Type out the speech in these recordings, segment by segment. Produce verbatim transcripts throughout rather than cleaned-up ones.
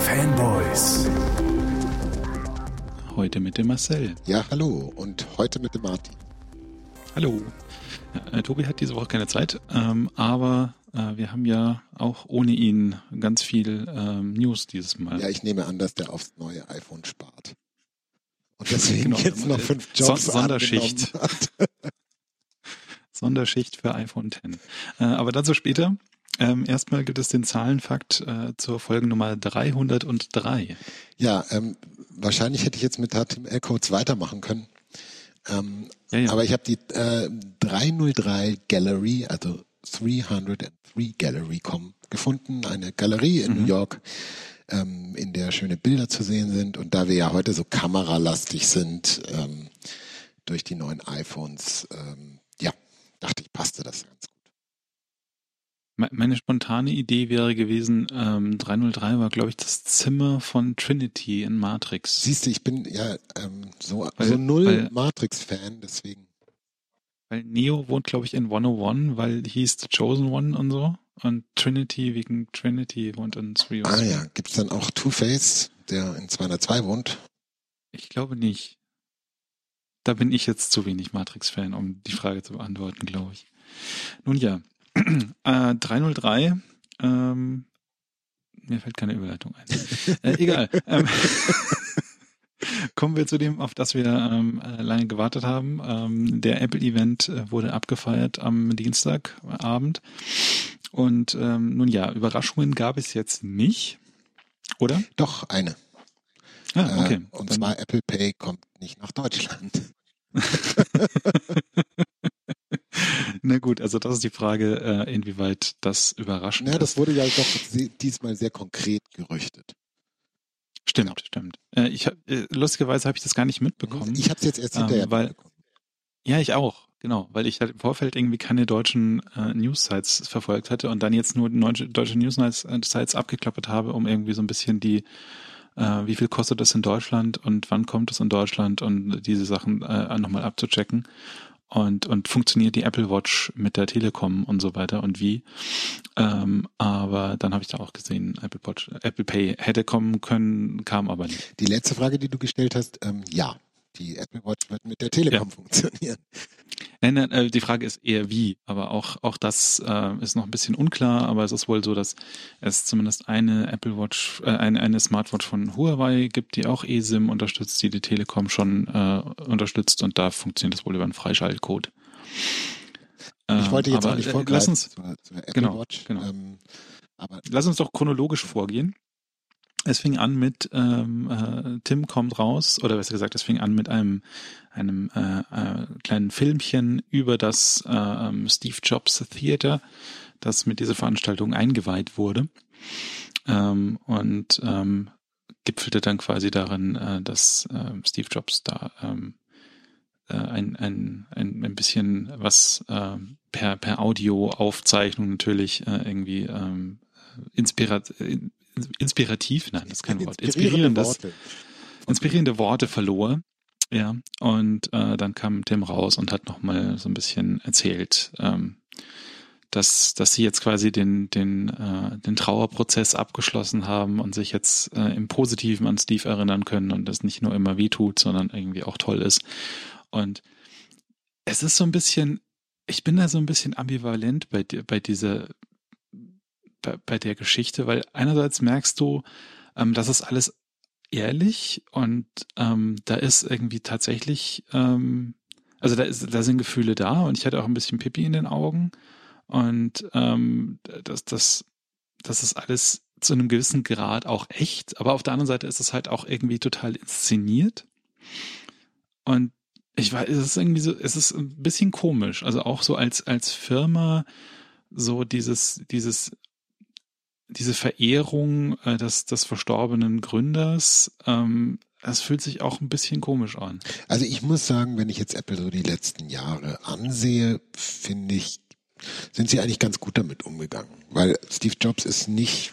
Fanboys. Heute mit dem Marcel. Ja, hallo. Und heute mit dem Martin. Hallo. Äh, Tobi hat diese Woche keine Zeit, ähm, aber äh, wir haben ja auch ohne ihn ganz viel ähm, News dieses Mal. Ja, ich nehme an, dass der aufs neue iPhone spart. Und deswegen genau, jetzt noch fünf Jobs Son- Sonderschicht. hat. Sonderschicht für iPhone X. Äh, aber dazu später. Ähm, erstmal gibt es den Zahlenfakt äh, zur Folgennummer dreihundertdrei. Ja, ähm, wahrscheinlich hätte ich jetzt mit H T M L-Codes weitermachen können. Ähm, ja, ja. Aber ich habe die äh, dreihundertdrei Gallery, also dreihundertdrei Gallery punkt com gefunden. Eine Galerie in mhm. New York, ähm, in der schöne Bilder zu sehen sind. Und da wir ja heute so kameralastig sind ähm, durch die neuen iPhones, ähm, ja, dachte ich, passte das ganz gut. Meine spontane Idee wäre gewesen, ähm, dreihundertdrei war, glaube ich, das Zimmer von Trinity in Matrix. Siehst du, ich bin ja ähm, so, weil, so null weil, Matrix-Fan, deswegen. Weil Neo wohnt, glaube ich, in hunderteins, weil hieß The Chosen One und so. Und Trinity wegen Trinity wohnt in dreihundertdrei. Ah ja, gibt's dann auch Two-Face, der in zweihundertzwei wohnt? Ich glaube nicht. Da bin ich jetzt zu wenig Matrix-Fan, um die Frage zu beantworten, glaube ich. Nun ja. Äh, dreihundertdrei, ähm, mir fällt keine Überleitung ein. Äh, egal. ähm, kommen wir zu dem, auf das wir ähm, lange gewartet haben. Ähm, der Apple-Event wurde abgefeiert am Dienstagabend. Und ähm, nun ja, Überraschungen gab es jetzt nicht, oder? Doch, eine. Ah, okay. Äh, und Dann zwar Apple Pay kommt nicht nach Deutschland. Na gut, also das ist die Frage, äh, inwieweit das überraschend Ja, ist. das wurde ja doch diesmal sehr konkret gerüchtet. Stimmt, Genau. stimmt. Äh, ich hab, äh, lustigerweise habe ich das gar nicht mitbekommen. Ich habe es jetzt erst hinterher ähm, weil, mitbekommen. Ja, ich auch, genau, weil ich halt im Vorfeld irgendwie keine deutschen äh, News-Sites verfolgt hatte und dann jetzt nur deutsche, deutsche News-Sites abgeklappert habe, um irgendwie so ein bisschen die äh, wie viel kostet das in Deutschland und wann kommt es in Deutschland und diese Sachen äh, nochmal abzuchecken. Und, und funktioniert die Apple Watch mit der Telekom und so weiter und wie. Ähm, aber dann habe ich da auch gesehen, Apple Watch, Apple Pay hätte kommen können, kam aber nicht. Die letzte Frage, die du gestellt hast, ähm, ja, die Apple Watch wird mit der Telekom ja. funktionieren. Nein, nein, äh, die Frage ist eher wie, aber auch auch das äh, ist noch ein bisschen unklar, aber es ist wohl so, dass es zumindest eine Apple Watch, äh, eine, eine Smartwatch von Huawei gibt, die auch eSIM unterstützt, die die Telekom schon äh, unterstützt und da funktioniert das wohl über einen Freischaltcode. Äh, ich wollte jetzt aber, auch nicht äh, vorgreifen lass uns, zur, zur Apple genau, Watch. Genau. Ähm, aber lass uns doch chronologisch vorgehen. Es fing an mit ähm, äh, Tim kommt raus, oder besser gesagt, es fing an mit einem einem äh, äh, kleinen Filmchen über das äh, Steve Jobs Theater, das mit dieser Veranstaltung eingeweiht wurde ähm, und ähm, gipfelte dann quasi darin, äh, dass äh, Steve Jobs da ähm, äh, ein, ein, ein, ein bisschen was äh, per, per Audioaufzeichnung natürlich äh, irgendwie ähm, inspirat inspirativ, nein, das ist kein Wort, inspirierendes, Worte. inspirierende Worte verlor, ja, und äh, dann kam Tim raus und hat nochmal so ein bisschen erzählt, ähm, dass dass sie jetzt quasi den den äh, den Trauerprozess abgeschlossen haben und sich jetzt äh, im Positiven an Steve erinnern können und das nicht nur immer wehtut, sondern irgendwie auch toll ist. Und es ist so ein bisschen, ich bin da so ein bisschen ambivalent bei bei dieser Bei, bei der Geschichte, weil einerseits merkst du, ähm, das ist alles ehrlich und ähm, da ist irgendwie tatsächlich, ähm, also da ist, da sind Gefühle da und ich hatte auch ein bisschen Pipi in den Augen und ähm, das, das, das ist alles zu einem gewissen Grad auch echt, aber auf der anderen Seite ist es halt auch irgendwie total inszeniert und ich weiß, es ist irgendwie so, es ist ein bisschen komisch, also auch so als als Firma so dieses dieses diese Verehrung äh, des, des verstorbenen Gründers, ähm, das fühlt sich auch ein bisschen komisch an. Also ich muss sagen, wenn ich jetzt Apple so die letzten Jahre ansehe, finde ich, sind sie eigentlich ganz gut damit umgegangen. Weil Steve Jobs ist nicht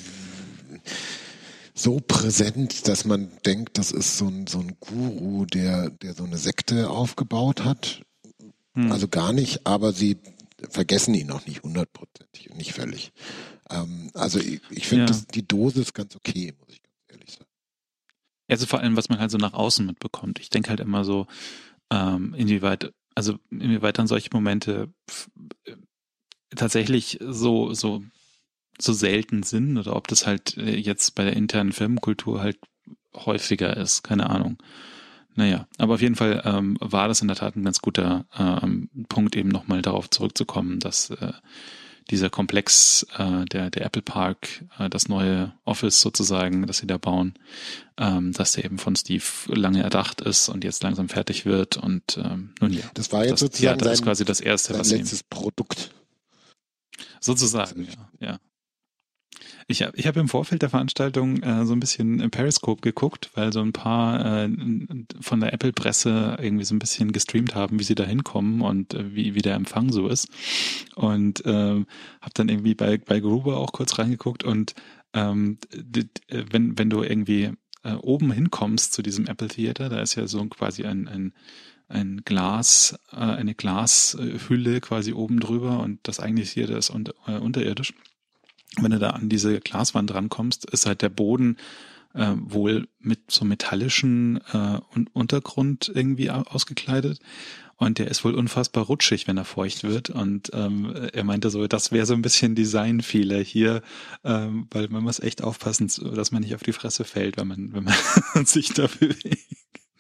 so präsent, dass man denkt, das ist so ein, so ein Guru, der, der so eine Sekte aufgebaut hat. Hm. Also gar nicht, aber sie vergessen ihn auch nicht hundertprozentig und nicht völlig. Ähm, also ich, ich finde Ja. die Dosis ganz okay, muss ich ganz ehrlich sagen. Also vor allem, was man halt so nach außen mitbekommt. Ich denke halt immer so, ähm, inwieweit, also inwieweit dann solche Momente f- äh, tatsächlich so, so, so selten sind oder ob das halt äh, jetzt bei der internen Firmenkultur halt häufiger ist, keine Ahnung. Naja, aber auf jeden Fall ähm, war das in der Tat ein ganz guter ähm, Punkt, eben nochmal darauf zurückzukommen, dass äh, dieser Komplex, äh, der, der Apple Park, äh, das neue Office sozusagen, das sie da bauen, ähm, dass der eben von Steve lange erdacht ist und jetzt langsam fertig wird und ähm, nun ja. Das war jetzt Das sozusagen Theater ist sein, quasi das erste, sein was sie letztes Produkt. sozusagen, ja, ja. Ich habe ich hab im Vorfeld der Veranstaltung äh, so ein bisschen im Periscope geguckt, weil so ein paar äh, von der Apple-Presse irgendwie so ein bisschen gestreamt haben, wie sie da hinkommen und äh, wie, wie der Empfang so ist. Und ähm, habe dann irgendwie bei, bei Gruber auch kurz reingeguckt und ähm, d- d- wenn, wenn du irgendwie äh, oben hinkommst zu diesem Apple Theater, da ist ja so quasi ein, ein ein Glas, äh, eine Glashülle quasi oben drüber und das eigentliche Theater ist unter, äh, unterirdisch. Wenn du da an diese Glaswand rankommst, ist halt der Boden äh, wohl mit so metallischen äh, Un- Untergrund irgendwie au- ausgekleidet und der ist wohl unfassbar rutschig, wenn er feucht wird und ähm, er meinte so, das wäre so ein bisschen Designfehler hier, ähm, weil man muss echt aufpassen, dass man nicht auf die Fresse fällt, wenn man wenn man sich da bewegt.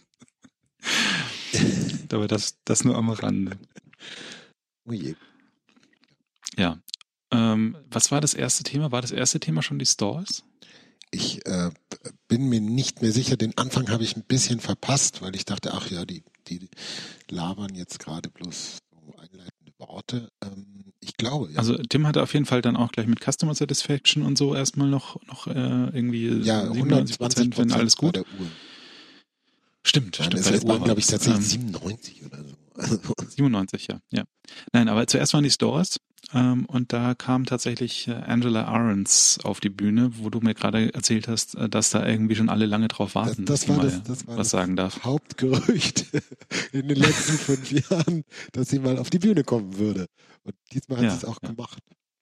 Aber das das nur am Rande. Oh je. Ja. Ähm, was war das erste Thema? War das erste Thema schon die Stores? Ich äh, bin mir nicht mehr sicher. Den Anfang habe ich ein bisschen verpasst, weil ich dachte, ach ja, die, die labern jetzt gerade bloß so einleitende Worte. Ähm, ich glaube, ja. Also Tim hatte auf jeden Fall dann auch gleich mit Customer Satisfaction und so erstmal noch, noch äh, irgendwie ja, siebenundneunzig Prozent, wenn alles gut. bei der Uhr. Stimmt, Nein, stimmt. es Bei der waren, Uhr glaube ich, war's. tatsächlich Ähm, siebenundneunzig oder so. Also, siebenundneunzig, ja, ja. Nein, aber zuerst waren die Stores ähm, und da kam tatsächlich äh, Angela Ahrens auf die Bühne, wo du mir gerade erzählt hast, äh, dass da irgendwie schon alle lange drauf das, warten, das, dass sie war mal das, das war was das sagen darf. Hauptgerücht in den letzten fünf Jahren, dass sie mal auf die Bühne kommen würde. Und diesmal hat Ja, sie es auch ja. gemacht.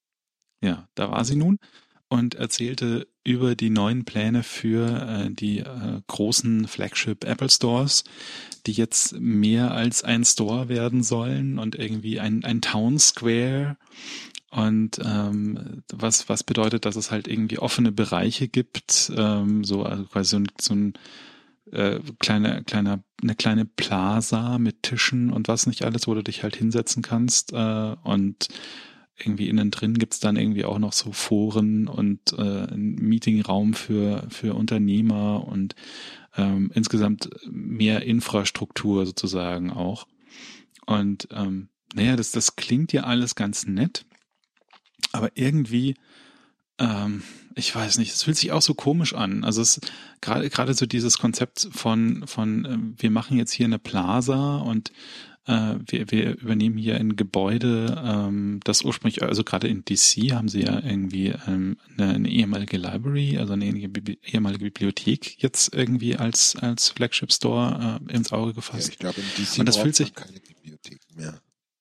Ja, da war sie nun und erzählte über die neuen Pläne für äh, die äh, großen Flagship Apple Stores, die jetzt mehr als ein Store werden sollen und irgendwie ein, ein Town Square. Und ähm, was, was bedeutet, dass es halt irgendwie offene Bereiche gibt, ähm, so also quasi so ein, so ein äh, kleiner, kleiner, eine kleine Plaza mit Tischen und was nicht alles, wo du dich halt hinsetzen kannst äh, und irgendwie innen drin gibt's dann irgendwie auch noch so Foren und äh, einen Meetingraum für, für Unternehmer und ähm, insgesamt mehr Infrastruktur sozusagen auch. Und ähm, naja, das, das klingt ja alles ganz nett, aber irgendwie, ähm, ich weiß nicht, es fühlt sich auch so komisch an. Also es gerade gerade so dieses Konzept von von ähm, wir machen jetzt hier eine Plaza und äh, wir, wir übernehmen hier ein Gebäude, ähm, das ursprünglich, also gerade in D C haben sie ja irgendwie ähm, eine, eine ehemalige Library, also eine ehemalige Bibliothek jetzt irgendwie als als Flagship Store äh, ins Auge Ja, gefasst. ich glaube, in D C Und das braucht fühlt sich man keine Bibliothek mehr.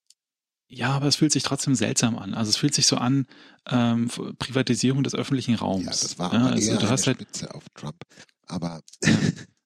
Ja, aber es fühlt sich trotzdem seltsam an. Also es fühlt sich so an, ähm, Privatisierung des öffentlichen Ja, Raums. das war Ja, aber also eher du eine hast halt, Spitze auf Trump. Aber ja.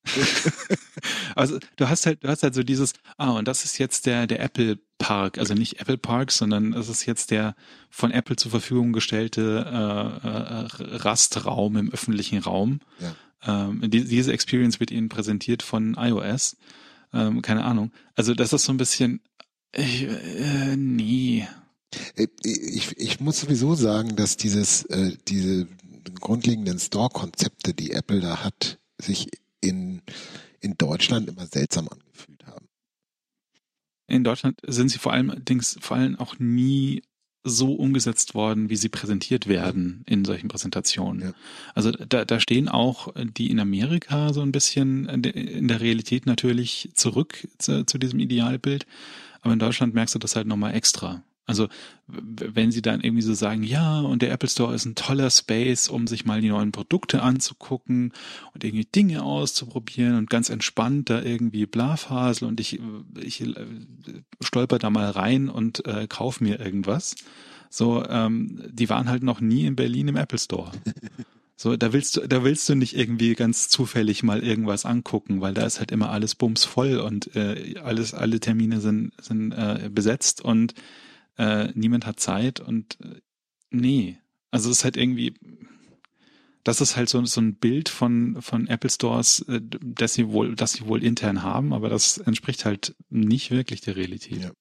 Also du hast halt, du hast halt so dieses, ah, und das ist jetzt der, der Apple Park, also nicht Apple Park, sondern es ist jetzt der von Apple zur Verfügung gestellte äh, äh, Rastraum im öffentlichen Raum. ja. Ähm, die, diese Experience wird ihnen präsentiert von iOS. Ähm, keine Ahnung. Also das ist so ein bisschen, ich, äh, nee. Ich, ich muss sowieso sagen, dass dieses, äh, diese grundlegenden Store-Konzepte, die Apple da hat, sich in, in Deutschland immer seltsam angefühlt haben. In Deutschland sind sie vor allem allerdings vor allem auch nie so umgesetzt worden, wie sie präsentiert werden in solchen Präsentationen. Ja. Also da, da stehen auch die in Amerika so ein bisschen in der Realität natürlich zurück zu, zu diesem Idealbild, aber in Deutschland merkst du das halt nochmal extra. Also w- wenn sie dann irgendwie so sagen, ja, und der Apple Store ist ein toller Space, um sich mal die neuen Produkte anzugucken und irgendwie Dinge auszuprobieren und ganz entspannt da irgendwie Blafasel und ich, ich äh, stolper da mal rein und äh, kauf mir irgendwas. So, ähm, die waren halt noch nie in Berlin im Apple Store. So, da willst du, da willst du nicht irgendwie ganz zufällig mal irgendwas angucken, weil da ist halt immer alles bumsvoll und äh, alles, alle Termine sind, sind äh, besetzt und äh, niemand hat Zeit und äh, nee. Also es ist halt irgendwie, das ist halt so, so ein Bild von, von Apple Stores, äh, das sie wohl, das sie wohl intern haben, aber das entspricht halt nicht wirklich der Realität. Ja.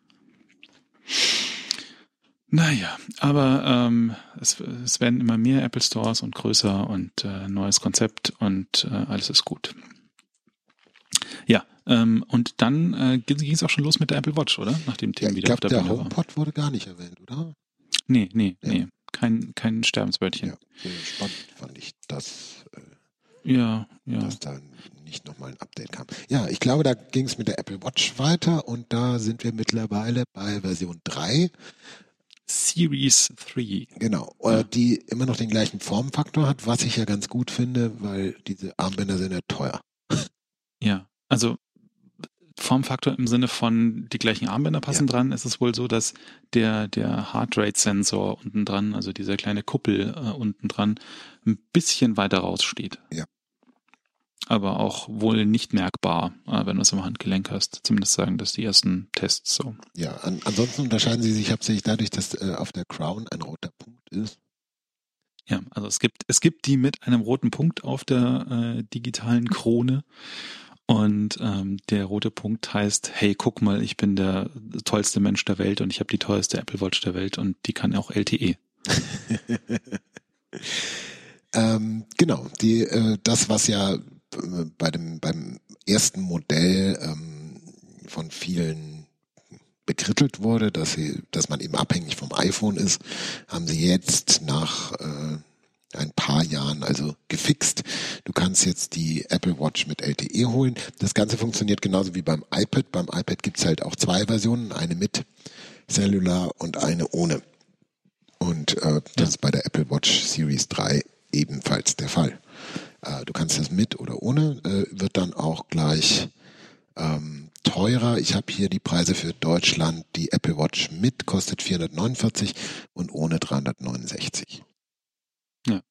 Naja, aber ähm, es, es werden immer mehr Apple Stores und größer und äh, neues Konzept und äh, alles ist gut. Ja, ähm, und dann äh, ging es auch schon los mit der Apple Watch, oder? Nachdem Tim Ja, ich wieder auf glaube, der der Bühne war. HomePod wurde gar nicht erwähnt, oder? Nee, nee, Ja. nee. Kein, kein Sterbenswörtchen. Ja, sehr spannend fand ich, dass, äh, Ja, ja. dass da nicht nochmal ein Update kam. Ja, ich glaube, da ging es mit der Apple Watch weiter und da sind wir mittlerweile bei Version drei. Series drei. Genau, Ja. äh, die immer noch den gleichen Formfaktor hat, was ich ja ganz gut finde, weil diese Armbänder sind ja teuer. Ja, also Formfaktor im Sinne von die gleichen Armbänder passen Ja. dran, ist es wohl so, dass der, der Heartrate-Sensor unten dran, also diese kleine Kuppel äh, unten dran, ein bisschen weiter raussteht. Ja. Aber auch wohl nicht merkbar, äh, wenn du es im Handgelenk hast. Zumindest sagen das die ersten Tests so. Ja, an, ansonsten unterscheiden sie sich hauptsächlich dadurch, dass äh, auf der Crown ein roter Punkt ist. Ja, also es gibt, es gibt die mit einem roten Punkt auf der äh, digitalen Krone. Und ähm, der rote Punkt heißt, hey, guck mal, ich bin der tollste Mensch der Welt und ich habe die teuerste Apple Watch der Welt und die kann auch L T E. ähm, genau, die, äh, das, was ja äh, bei dem beim ersten Modell ähm, von vielen bekrittelt wurde, dass sie, dass man eben abhängig vom iPhone ist, haben sie jetzt nach äh, ein paar Jahren also gefixt. Du kannst jetzt die Apple Watch mit L T E holen. Das Ganze funktioniert genauso wie beim iPad. Beim iPad gibt's halt auch zwei Versionen, eine mit Cellular und eine ohne. Und äh, das Ja. ist bei der Apple Watch Series drei ebenfalls der Fall. Äh, du kannst das mit oder ohne, äh, wird dann auch gleich ähm, teurer. Ich habe hier die Preise für Deutschland. Die Apple Watch mit kostet vierhundertneunundvierzig und ohne dreihundertneunundsechzig. Ja.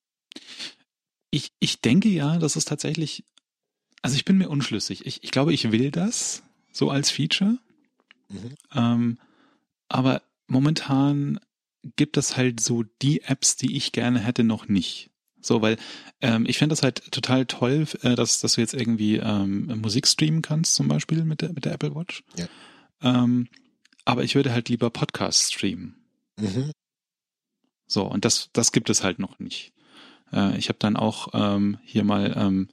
Ich, ich denke ja, das ist tatsächlich, also ich bin mir unschlüssig. Ich, ich glaube, ich will das so als Feature. Mhm. Ähm, aber momentan gibt es halt so die Apps, die ich gerne hätte, noch nicht. So, weil ähm, ich fände das halt total toll, äh, dass, dass du jetzt irgendwie ähm, Musik streamen kannst, zum Beispiel mit der, mit der Apple Watch. Ja. Ähm, aber ich würde halt lieber Podcasts streamen. Mhm. So, und das, das gibt es halt noch nicht. Äh, ich habe dann auch ähm, hier mal ähm,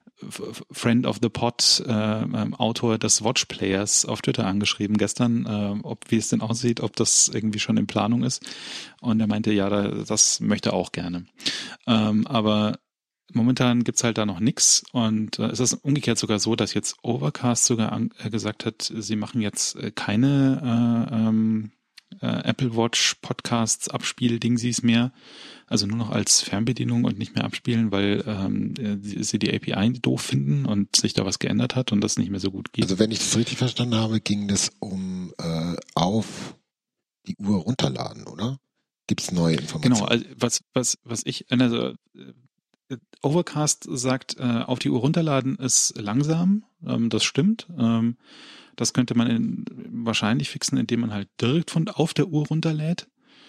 Friend of the Pod, äh, ähm, Autor des Watch Players auf Twitter angeschrieben gestern, äh, ob wie es denn aussieht, ob das irgendwie schon in Planung ist. Und er meinte, ja, da, das möchte er auch gerne. Ähm, aber momentan gibt's halt da noch nix. Und äh, es ist umgekehrt sogar so, dass jetzt Overcast sogar an, äh, gesagt hat, sie machen jetzt äh, keine äh, ähm, äh, Apple Watch Podcasts Abspieldingsies mehr. Also nur noch als Fernbedienung und nicht mehr abspielen, weil ähm, sie die A P I doof finden und sich da was geändert hat und das nicht mehr so gut geht. Also wenn ich das richtig verstanden habe, ging das um äh, auf die Uhr runterladen, oder? Gibt es neue Informationen? Genau, also was, was, was ich, also äh, Overcast sagt, äh, auf die Uhr runterladen ist langsam, ähm, das stimmt. Ähm, das könnte man in, wahrscheinlich fixen, indem man halt direkt von auf der Uhr runterlädt.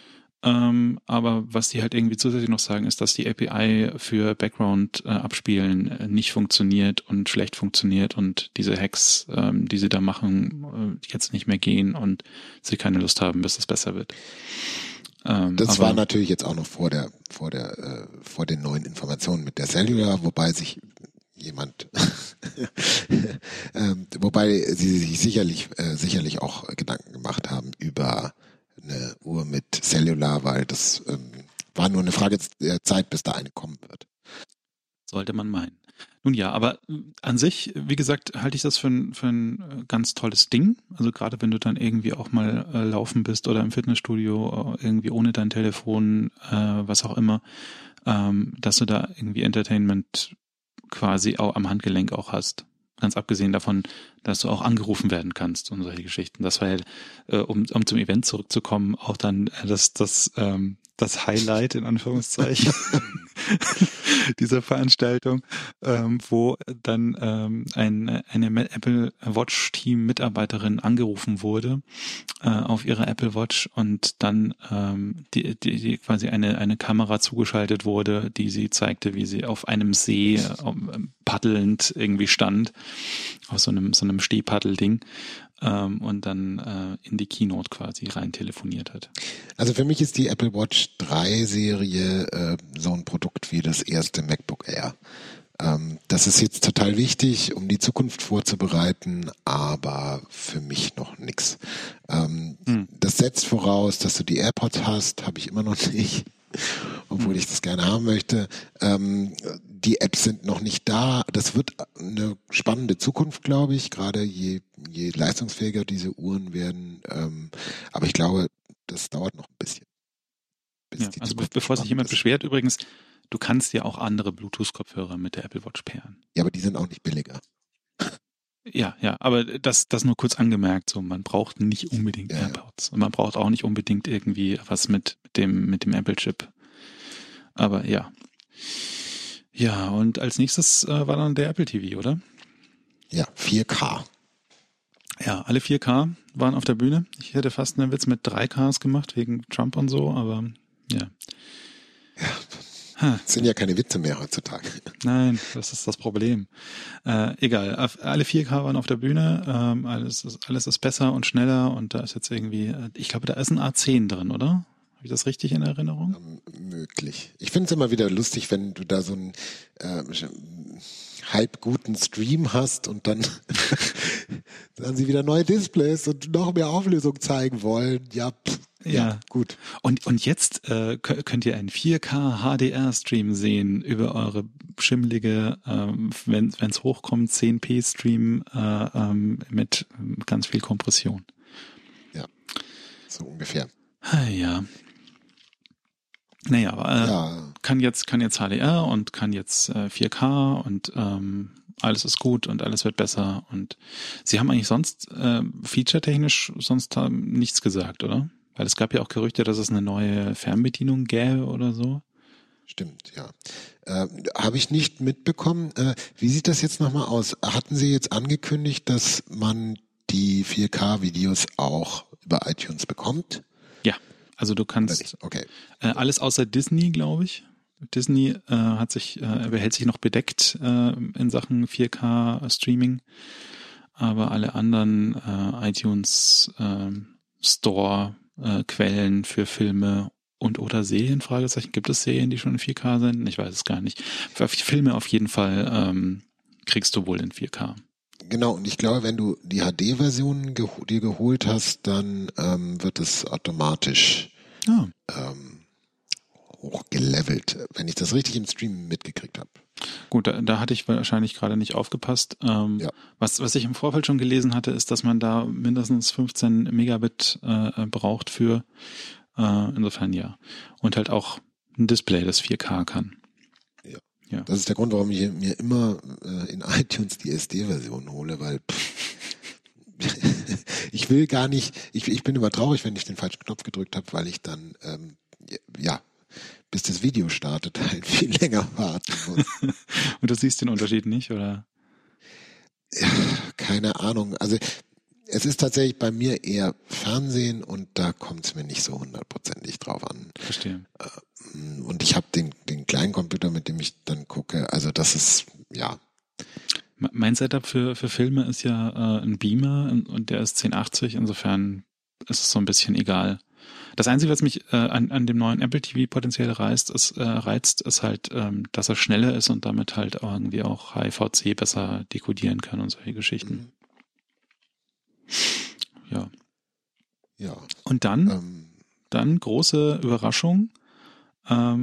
Ähm, aber was die halt irgendwie zusätzlich noch sagen, ist, dass die A P I für Background-Abspielen äh, nicht funktioniert und schlecht funktioniert und diese Hacks, ähm, die sie da machen, äh, jetzt nicht mehr gehen und sie keine Lust haben, bis es besser wird. Ähm, das aber, war natürlich jetzt auch noch vor der, vor der, äh, vor den neuen Informationen mit der Cellular, wobei sich jemand, ähm, wobei sie sich sicherlich, äh, sicherlich auch Gedanken gemacht haben über eine Uhr mit Cellular, weil das ähm, war nur eine Frage der Zeit, bis da eine kommen wird. sollte man meinen. Nun ja, aber an sich, wie gesagt, halte ich das für ein, für ein ganz tolles Ding. Also gerade wenn du dann irgendwie auch mal äh, laufen bist oder im Fitnessstudio, äh, irgendwie ohne dein Telefon, äh, was auch immer, ähm, dass du da irgendwie Entertainment quasi auch am Handgelenk auch hast. Ganz abgesehen davon, dass du auch angerufen werden kannst und solche Geschichten. Das war ja, äh, um, um zum Event zurückzukommen, auch dann äh, das, das, ähm, das Highlight in Anführungszeichen dieser Veranstaltung, ähm, wo dann ähm, ein, eine Apple Watch Team Mitarbeiterin angerufen wurde äh, auf ihrer Apple Watch und dann ähm, die, die, die quasi eine eine Kamera zugeschaltet wurde, die sie zeigte, wie sie auf einem See äh, paddelnd irgendwie stand, auf so einem so einem Stehpaddelding. Ähm, und dann äh, in die Keynote quasi rein telefoniert hat. Also für mich ist die Apple Watch drei Serie äh, so ein Produkt wie das erste MacBook Air. Ähm, das ist jetzt total wichtig, um die Zukunft vorzubereiten, aber für mich noch nix. Ähm, hm. Das setzt voraus, dass du die AirPods hast, habe ich immer noch nicht, obwohl hm. ich das gerne haben möchte. Ähm, die Apps sind noch nicht da. Das wird eine spannende Zukunft, glaube ich, gerade je, je leistungsfähiger diese Uhren werden. Ähm, aber ich glaube, das dauert noch ein bisschen. Bis ja, also be- bevor sich jemand ist. beschwert, übrigens, du kannst ja auch andere Bluetooth-Kopfhörer mit der Apple Watch pairen. Ja, aber die sind auch nicht billiger. Ja, ja, aber das, das nur kurz angemerkt, so, man braucht nicht unbedingt ja, AirPods. Ja. Und man braucht auch nicht unbedingt irgendwie was mit dem, mit dem Apple-Chip. Aber ja. Ja, und als nächstes äh, war dann der Apple T V, oder? Ja, vier K. Ja, alle vier K waren auf der Bühne. Ich hätte fast einen Witz mit drei Ks gemacht, wegen Trump und so, aber ja. Ja, das sind ja keine Witze mehr heutzutage. Nein, das ist das Problem. Äh, egal, alle vier K waren auf der Bühne, ähm, alles, ist, alles ist besser und schneller und da ist jetzt irgendwie, ich glaube, da ist ein A zehn drin, oder? Habe ich das richtig in Erinnerung? Ähm, möglich. Ich finde es immer wieder lustig, wenn du da so einen äh, halb guten Stream hast und dann dann sie wieder neue Displays und noch mehr Auflösung zeigen wollen. Ja, pff, ja, ja, gut. Und und jetzt äh, könnt ihr einen vier K H D R-Stream sehen über eure schimmelige, ähm, wenn es hochkommt, zehn P Stream äh, ähm, mit ganz viel Kompression. Ja, so ungefähr. Ja. Naja, aber äh, ja. kann jetzt kann jetzt H D R und kann jetzt äh, vier K und ähm, alles ist gut und alles wird besser und sie haben eigentlich sonst äh, featuretechnisch sonst haben nichts gesagt, oder? Weil es gab ja auch Gerüchte, dass es eine neue Fernbedienung gäbe oder so. Stimmt, ja. Äh, habe ich nicht mitbekommen. Äh, wie sieht das jetzt nochmal aus? Hatten Sie jetzt angekündigt, dass man die vier K Videos auch über iTunes bekommt? Ja. Also du kannst okay. äh, alles außer Disney, glaube ich. Disney äh, hat sich, äh, behält sich noch bedeckt äh, in Sachen vier K Streaming, aber alle anderen äh, iTunes äh, Store äh, Quellen für Filme und oder Serien, Fragezeichen, gibt es Serien, die schon in vier K sind? Ich weiß es gar nicht. Für Filme auf jeden Fall ähm, kriegst du wohl in vier K. Genau, und ich glaube, wenn du die H D-Version geho- dir geholt hast, dann ähm, wird es automatisch ah. ähm, hochgelevelt, wenn ich das richtig im Stream mitgekriegt habe. Gut, da, da hatte ich wahrscheinlich gerade nicht aufgepasst. Ähm, ja. was, was ich im Vorfeld schon gelesen hatte, ist, dass man da mindestens fünfzehn Megabit äh, braucht für. Äh, insofern ja. Und halt auch ein Display, das vier K kann. Ja. Das ist der Grund, warum ich mir immer äh, in iTunes die S D-Version hole, weil pff, ich will gar nicht, ich, ich bin immer traurig, wenn ich den falschen Knopf gedrückt habe, weil ich dann, ähm, ja, bis das Video startet, halt viel länger warten muss. Und du siehst den Unterschied nicht, oder? Ja, keine Ahnung. Also es ist tatsächlich bei mir eher Fernsehen und da kommt es mir nicht so hundertprozentig drauf an. Verstehe. Und ich habe den, den kleinen Computer, mit dem ich dann gucke, also das ist, ja. Mein Setup für, für Filme ist ja äh, ein Beamer und der ist zehn achtzig, insofern ist es so ein bisschen egal. Das Einzige, was mich äh, an, an dem neuen Apple T V potenziell reizt, ist, äh, reizt, ist halt, ähm, dass er schneller ist und damit halt auch irgendwie auch H E V C besser dekodieren kann und solche Geschichten. Mhm. Ja. Ja. Und dann, ähm. dann große Überraschung, ähm,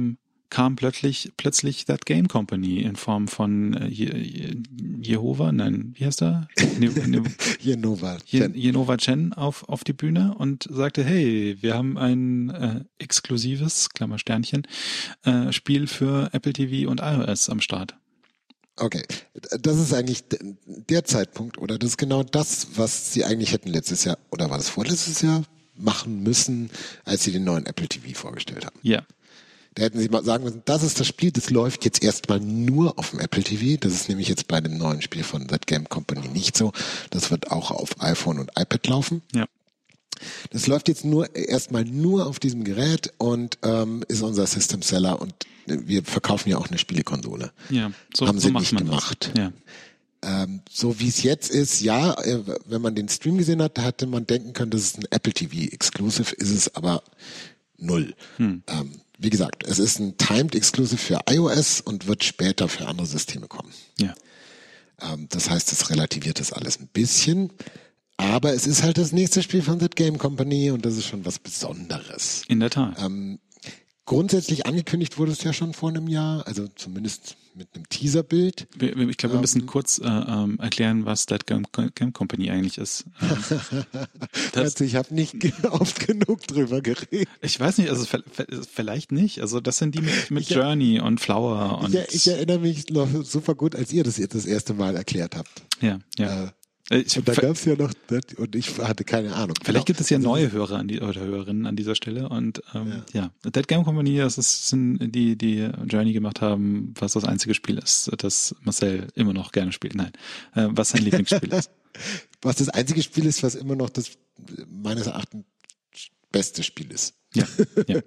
kam plötzlich plötzlich That Game Company in Form von äh, Je- Jehova, nein, wie heißt er? Ne, ne, Jenova Je- Chen. Jenova Chen auf auf die Bühne und sagte, hey, wir haben ein äh, exklusives, Klammer Sternchen, äh, Spiel für Apple T V und iOS am Start. Okay, das ist eigentlich der Zeitpunkt oder das ist genau das, was sie eigentlich hätten letztes Jahr oder war das vorletztes Jahr machen müssen, als sie den neuen Apple T V vorgestellt haben. Ja. Da hätten sie mal sagen müssen, das ist das Spiel, das läuft jetzt erstmal nur auf dem Apple T V. Das ist nämlich jetzt bei dem neuen Spiel von That Game Company nicht so. Das wird auch auf iPhone und iPad laufen. Ja. Das läuft jetzt nur erstmal nur auf diesem Gerät und ähm, ist unser System Seller und wir verkaufen ja auch eine Spielekonsole. Ja, so, Haben so sie macht nicht man gemacht. Das. Ja. Ähm, so wie es jetzt ist, ja, äh, wenn man den Stream gesehen hat, hätte man denken können, das ist ein Apple T V Exclusive, ist es aber null. Hm. Ähm, wie gesagt, es ist ein Timed Exclusive für iOS und wird später für andere Systeme kommen. Ja. Ähm, das heißt, es relativiert das alles ein bisschen. Aber es ist halt das nächste Spiel von That Game Company und das ist schon was Besonderes. In der Tat. Ähm, grundsätzlich angekündigt wurde es ja schon vor einem Jahr, also zumindest mit einem Teaserbild. Wir- wir- Ich glaube, wir müssen Ähm, kurz äh, ähm, erklären, was That Game, Game Company eigentlich ist. Ähm, das, Also ich habe nicht ge- oft genug drüber geredet. ich weiß nicht, also ver- ver- vielleicht nicht. Also das sind die mit, mit Ich- Journey und Flower und Ich, ich erinnere mich noch super gut, als ihr das jetzt das erste Mal erklärt habt. ja, ja. Äh, Äh, ich, und da ver- gab es ja noch, das, und ich hatte keine Ahnung. Vielleicht gibt es ja Also, neue Hörer an die, oder Hörerinnen an dieser Stelle und ähm, ja. ja, That Game Company, das ist, sind die, die Journey gemacht haben, was das einzige Spiel ist, das Marcel immer noch gerne spielt. Nein, äh, was sein Lieblingsspiel ist. Was das einzige Spiel ist, was immer noch das meines Erachtens beste Spiel ist, Ja, ja.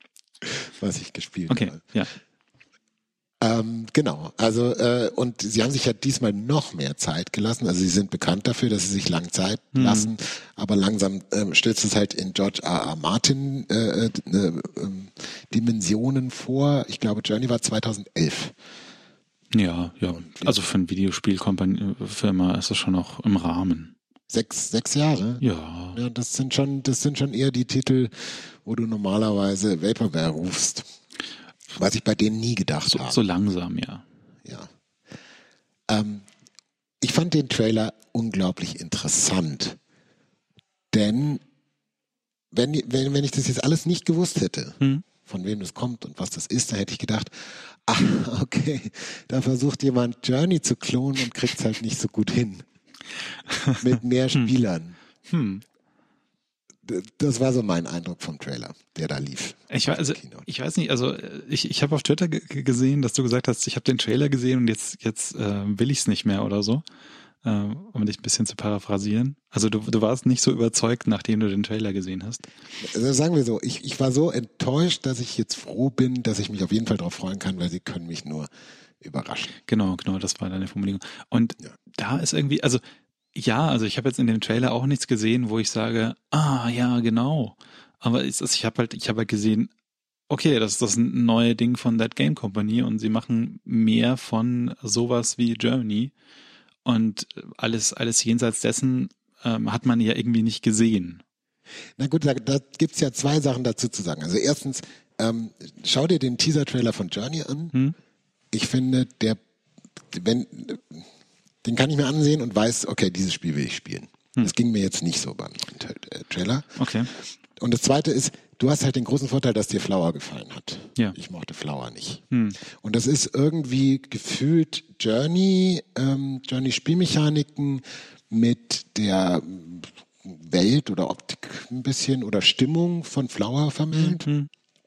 was ich gespielt Okay, habe. ja. Ähm, genau, also äh, und sie haben sich ja diesmal noch mehr Zeit gelassen. Also sie sind bekannt dafür, dass sie sich lang Zeit Mhm. lassen, aber langsam ähm, stürzt es halt in George R. R. Martin äh, äh, äh, Dimensionen vor. Ich glaube, Journey war zweitausendelf. Ja, ja. Also für eine Videospielfirma ist das schon noch im Rahmen. Sechs, sechs Jahre. Ja. Ja, das sind schon, das sind schon eher die Titel, wo du normalerweise Vaporware rufst. Was ich bei denen nie gedacht So, habe. so langsam, ja. Ja. Ähm, ich fand den Trailer unglaublich interessant. Denn wenn, wenn, wenn ich das jetzt alles nicht gewusst hätte, Hm. von wem das kommt und was das ist, dann hätte ich gedacht, ah, okay, da versucht jemand Journey zu klonen und kriegt es halt nicht so gut hin. Mit mehr Spielern. Hm. Das war so mein Eindruck vom Trailer, der da lief. Ich, weiß- also, Kino. ich weiß nicht, also äh, ich, ich habe auf Twitter ge- gesehen, dass du gesagt hast, ich habe den Trailer gesehen und jetzt, jetzt äh, will ich es nicht mehr oder so, äh, um dich ein bisschen zu paraphrasieren. Also du, du warst nicht so überzeugt, nachdem du den Trailer gesehen hast. Also sagen wir so, ich, ich war so enttäuscht, dass ich jetzt froh bin, dass ich mich auf jeden Fall darauf freuen kann, weil sie können mich nur überraschen. Genau, genau, das war deine Formulierung. Und Ja. da ist irgendwie, also ja, also ich habe jetzt in dem Trailer auch nichts gesehen, wo ich sage, ah ja, genau. Aber es ist, ich habe halt, ich habe halt gesehen, okay, das ist das neue Ding von That Game Company und sie machen mehr von sowas wie Journey und alles, alles jenseits dessen ähm, hat man ja irgendwie nicht gesehen. Na gut, da, da gibt's ja zwei Sachen dazu zu sagen. Also erstens, ähm, schau dir den Teaser-Trailer von Journey an. Hm? Ich finde, der, wenn, den kann ich mir ansehen und weiß, okay, dieses Spiel will ich spielen. Hm. Das ging mir jetzt nicht so beim Tra- äh, Trailer. Okay. Und das Zweite ist, du hast halt den großen Vorteil, dass dir Flower gefallen hat. Ja. Ich mochte Flower nicht. Hm. Und das ist irgendwie gefühlt Journey, ähm, Journey Spielmechaniken mit der Welt oder Optik ein bisschen oder Stimmung von Flower vermählt. Hm.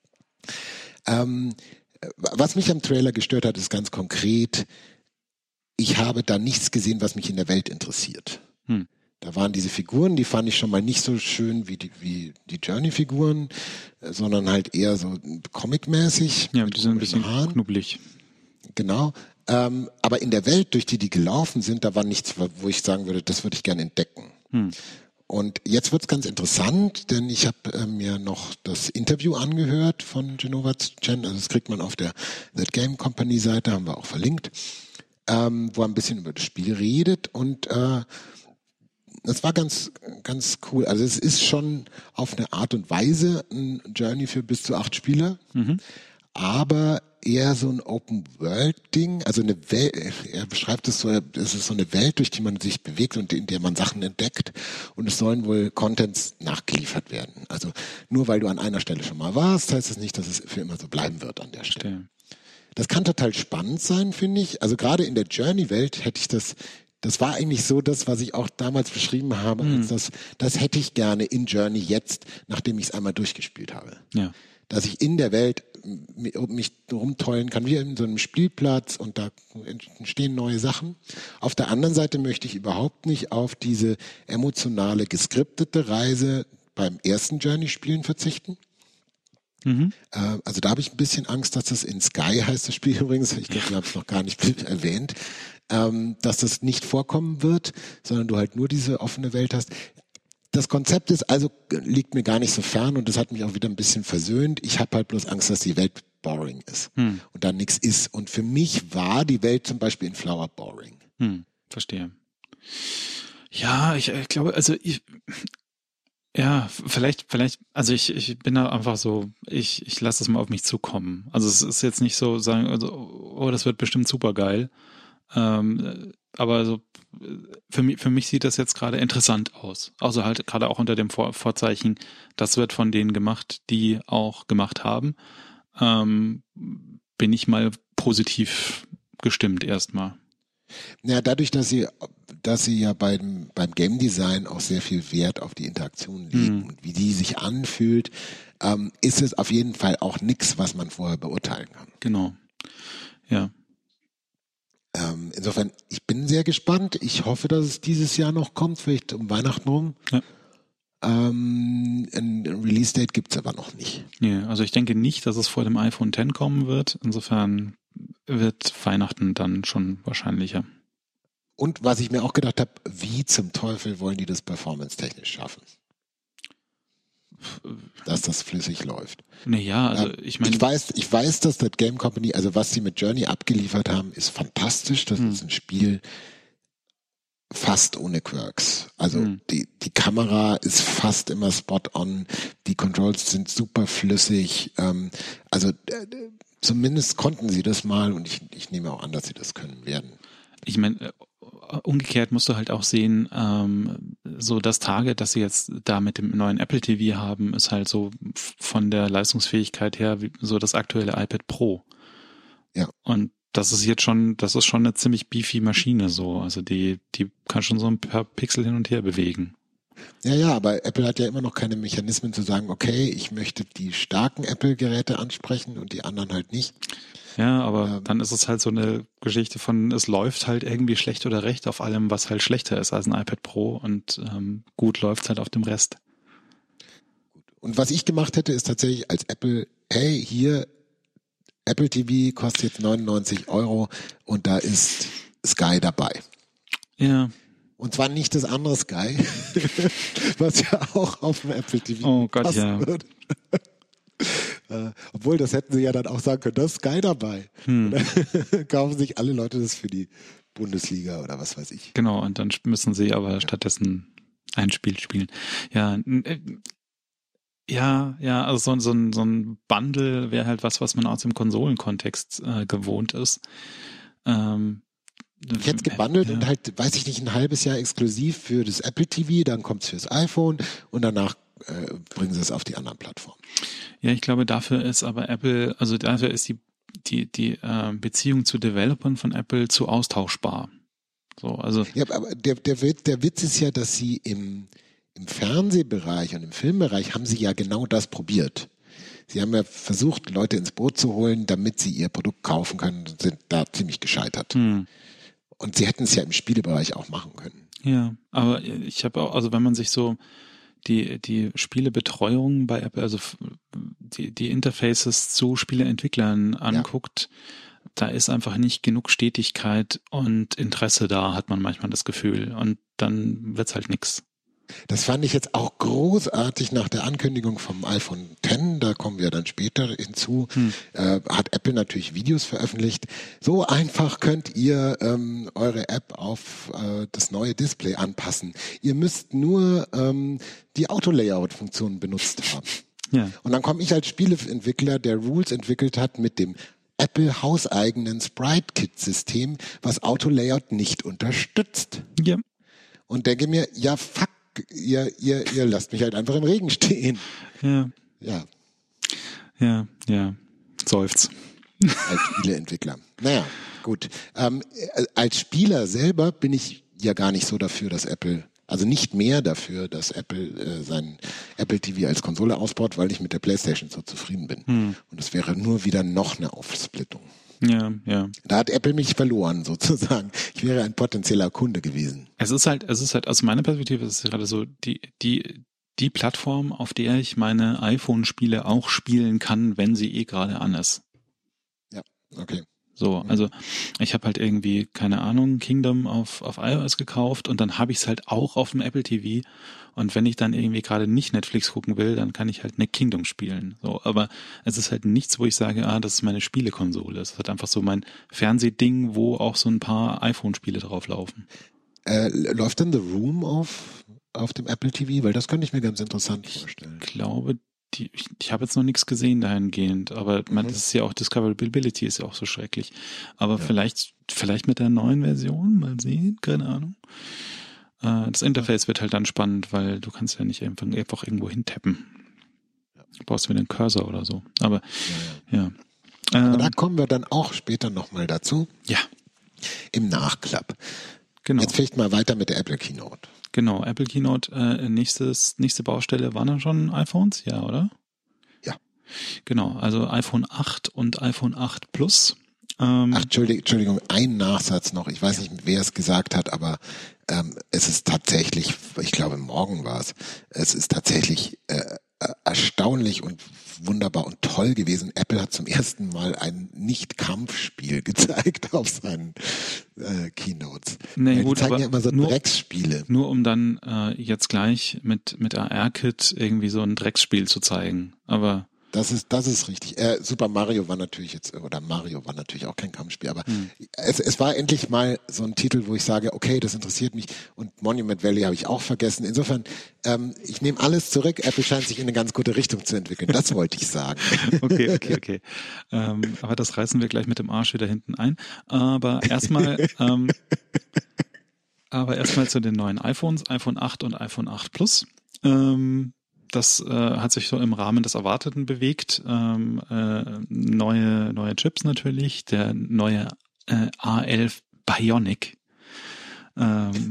Ähm, was mich am Trailer gestört hat, ist ganz konkret, ich habe da nichts gesehen, was mich in der Welt interessiert. Hm. Da waren diese Figuren, die fand ich schon mal nicht so schön wie die, wie die Journey-Figuren, äh, sondern halt eher so comic-mäßig. Ja, mit die sind ein komischen bisschen Haaren. knubbelig. Genau. Ähm, aber in der Welt, durch die die gelaufen sind, da war nichts, wo ich sagen würde, das würde ich gerne entdecken. Hm. Und jetzt wird's ganz interessant, denn ich habe äh, mir noch das Interview angehört von Jenova Chen, also das kriegt man auf der That Game Company Seite, haben wir auch verlinkt, ähm, wo er ein bisschen über das Spiel redet und äh, das war ganz, ganz cool. Also es ist schon auf eine Art und Weise ein Journey für bis zu acht Spieler, Mhm. aber eher so ein Open-World-Ding, also eine Welt, er beschreibt es so, es ist so eine Welt, durch die man sich bewegt und in der man Sachen entdeckt und es sollen wohl Contents nachgeliefert werden. Also nur weil du an einer Stelle schon mal warst, heißt es nicht, dass es für immer so bleiben wird an der Stelle. Stimmt. Das kann total spannend sein, finde ich. Also gerade in der Journey-Welt hätte ich das, das war eigentlich so das, was ich auch damals beschrieben habe, mhm. als das, das hätte ich gerne in Journey jetzt, nachdem ich es einmal durchgespielt habe. Ja. Dass ich in der Welt mich rumtollen kann, wie in so einem Spielplatz und da entstehen neue Sachen. Auf der anderen Seite möchte ich überhaupt nicht auf diese emotionale, geskriptete Reise beim ersten Journey-Spielen verzichten. Mhm. Äh, also da habe ich ein bisschen Angst, dass das in Sky heißt das Spiel übrigens, ich glaube, wir haben es noch gar nicht erwähnt, ähm, dass das nicht vorkommen wird, sondern du halt nur diese offene Welt hast. Das Konzept ist also, liegt mir gar nicht so fern und das hat mich auch wieder ein bisschen versöhnt. Ich habe halt bloß Angst, dass die Welt boring ist hm. und da nichts ist. Und für mich war die Welt zum Beispiel in Flower boring. Hm, verstehe. Ja, ich, ich glaube, also ich, ja, vielleicht, vielleicht, also ich, ich bin da einfach so, ich, ich lasse das mal auf mich zukommen. Also es ist jetzt nicht so sagen, also, oh, das wird bestimmt super geil. Ähm, aber so, für mich, für mich sieht das jetzt gerade interessant aus. Also halt gerade auch unter dem Vor- Vorzeichen, das wird von denen gemacht, die auch gemacht haben. Ähm, bin ich mal positiv gestimmt erstmal. Ja, dadurch, dass sie, dass sie ja beim, beim Game Design auch sehr viel Wert auf die Interaktion legen mhm. und wie die sich anfühlt, ähm, ist es auf jeden Fall auch nichts, was man vorher beurteilen kann. Genau. Ja. Ähm, insofern, ich bin sehr gespannt. Ich hoffe, dass es dieses Jahr noch kommt, vielleicht um Weihnachten rum. Ja. Ähm, ein Release-Date gibt's aber noch nicht. Ja, also ich denke nicht, dass es vor dem iPhone X kommen wird. Insofern wird Weihnachten dann schon wahrscheinlicher. Und was ich mir auch gedacht habe, wie zum Teufel wollen die das performance-technisch schaffen? Dass das flüssig läuft. Naja, also ähm, ich meine... Ich weiß, ich weiß, dass das Game Company, also was sie mit Journey abgeliefert haben, ist fantastisch. Das hm. ist ein Spiel fast ohne Quirks. Also hm. die, die Kamera ist fast immer spot on, die Controls sind super flüssig. Ähm, also äh, zumindest konnten sie das mal und ich, ich nehme auch an, dass sie das können werden. Ich meine, umgekehrt musst du halt auch sehen, ähm, so das Target, das sie jetzt da mit dem neuen Apple T V haben, ist halt so von der Leistungsfähigkeit her wie so das aktuelle iPad Pro. Ja. Und das ist jetzt schon, das ist schon eine ziemlich beefy Maschine so. Also die, die kann schon so ein paar Pixel hin und her bewegen. Ja, ja, aber Apple hat ja immer noch keine Mechanismen zu sagen, okay, ich möchte die starken Apple-Geräte ansprechen und die anderen halt nicht. Ja, aber ähm, dann ist es halt so eine Geschichte von, es läuft halt irgendwie schlecht oder recht auf allem, was halt schlechter ist als ein iPad Pro und ähm, gut läuft halt auf dem Rest. Und was ich gemacht hätte, ist tatsächlich als Apple, hey, hier, Apple T V kostet jetzt neunundneunzig Euro und da ist Sky dabei. Ja. Und zwar nicht das andere Sky, was ja auch auf dem Apple T V oh Gott, ja. wird. äh, obwohl, das hätten sie ja dann auch sagen können, das ist Sky dabei. Hm. Dann kaufen sich alle Leute das für die Bundesliga oder was weiß ich. Genau, und dann müssen sie aber stattdessen ein Spiel spielen. Ja, äh, ja, ja, also so, so, ein, so ein Bundle wäre halt was, was man aus dem Konsolenkontext äh, gewohnt ist. Ähm, Ich hätte es gebundelt ja. und halt, weiß ich nicht, ein halbes Jahr exklusiv für das Apple T V, dann kommt es fürs iPhone und danach äh, bringen sie es auf die anderen Plattformen. Ja, ich glaube, dafür ist aber Apple, also dafür ist die die die äh, Beziehung zu Developern von Apple zu austauschbar. So, also ja, aber der der Witz, der Witz ist ja, dass sie im im Fernsehbereich und im Filmbereich haben sie ja genau das probiert. Sie haben ja versucht, Leute ins Boot zu holen, damit sie ihr Produkt kaufen können und sind da ziemlich gescheitert. Hm. Und sie hätten es ja im Spielebereich auch machen können. Ja, aber ich habe auch, also wenn man sich so die die Spielebetreuung bei Apple, also die die Interfaces zu Spieleentwicklern anguckt, ja. da ist einfach nicht genug Stetigkeit und Interesse da, hat man manchmal das Gefühl. Und dann wird's halt nix. Das fand ich jetzt auch großartig nach der Ankündigung vom iPhone X, da kommen wir dann später hinzu, hm. äh, hat Apple natürlich Videos veröffentlicht. So einfach könnt ihr ähm, eure App auf äh, das neue Display anpassen. Ihr müsst nur ähm, die Auto-Layout-Funktion benutzt haben. Ja. Und dann komme ich als Spieleentwickler, der Rules entwickelt hat mit dem Apple hauseigenen Sprite-Kit-System, was Auto-Layout nicht unterstützt. Ja. Und denke mir, ja fuck, ihr, ihr, ihr lasst mich halt einfach im Regen stehen. Ja. Ja. Ja, ja. Seufz. Als Spieleentwickler. Naja, gut. Ähm, als Spieler selber bin ich ja gar nicht so dafür, dass Apple, also nicht mehr dafür, dass Apple äh, sein Apple T V als Konsole ausbaut, weil ich mit der PlayStation so zufrieden bin. Hm. Und es wäre nur wieder noch eine Aufsplittung. Ja, ja. Da hat Apple mich verloren, sozusagen. Ich wäre ein potenzieller Kunde gewesen. Es ist halt, es ist halt, aus meiner Perspektive ist es gerade so, die, die, die Plattform, auf der ich meine iPhone-Spiele auch spielen kann, wenn sie eh gerade an ist. Ja, okay. So, also ich habe halt irgendwie, keine Ahnung, Kingdom auf, auf iOS gekauft und dann habe ich es halt auch auf dem Apple T V und wenn ich dann irgendwie gerade nicht Netflix gucken will, dann kann ich halt eine Kingdom spielen. So, aber es ist halt nichts, wo ich sage, ah, das ist meine Spielekonsole. Es ist halt einfach so mein Fernsehding, wo auch so ein paar iPhone-Spiele drauf laufen. Äh, läuft denn The Room auf, auf dem Apple T V? Weil das könnte ich mir ganz interessant vorstellen. Ich glaube, die, ich, ich habe jetzt noch nichts gesehen dahingehend, aber man, mhm. das ist ja auch, Discoverability ist ja auch so schrecklich. Aber ja. vielleicht, vielleicht mit der neuen Version, mal sehen, keine Ahnung. Äh, das Interface wird halt dann spannend, weil du kannst ja nicht einfach, einfach irgendwo hintappen. Du brauchst wieder einen Cursor oder so. Aber ja. ja. ja. Aber ähm, da kommen wir dann auch später nochmal dazu. Ja. Im Nachklapp. Genau. Jetzt vielleicht mal weiter mit der Apple Keynote. Genau, Apple Keynote, äh, nächstes, nächste Baustelle waren dann schon iPhones, ja, oder? Ja. Genau, also iPhone acht und iPhone acht Plus. Ähm, Ach, Entschuldigung, Entschuldigung, ein Nachsatz noch. Ich weiß nicht, wer es gesagt hat, aber ähm, es ist tatsächlich, ich glaube morgen war es, es ist tatsächlich äh, erstaunlich und wunderbar und toll gewesen. Apple hat zum ersten Mal ein Nicht-Kampfspiel gezeigt auf seinen äh, Keynotes. Nee, die gut, zeigen aber ja immer so nur, Drecksspiele. Nur um dann äh, jetzt gleich mit mit A R-Kit irgendwie so ein Drecksspiel zu zeigen. Aber Das ist, das ist richtig. Äh, Super Mario war natürlich jetzt, oder Mario war natürlich auch kein Kampfspiel, aber hm. es, es war endlich mal so ein Titel, wo ich sage, okay, das interessiert mich. Und Monument Valley habe ich auch vergessen. Insofern, ähm, ich nehme alles zurück. Apple scheint sich in eine ganz gute Richtung zu entwickeln. Das wollte ich sagen. Okay, okay, okay. Ähm, aber das reißen wir gleich mit dem Arsch wieder hinten ein. Aber erstmal, ähm, aber erstmal zu den neuen iPhones, iPhone acht und iPhone acht Plus. Ähm, Das äh, hat sich so im Rahmen des Erwarteten bewegt. Ähm, äh, neue neue Chips natürlich, der neue äh, A elf Bionic. Ähm,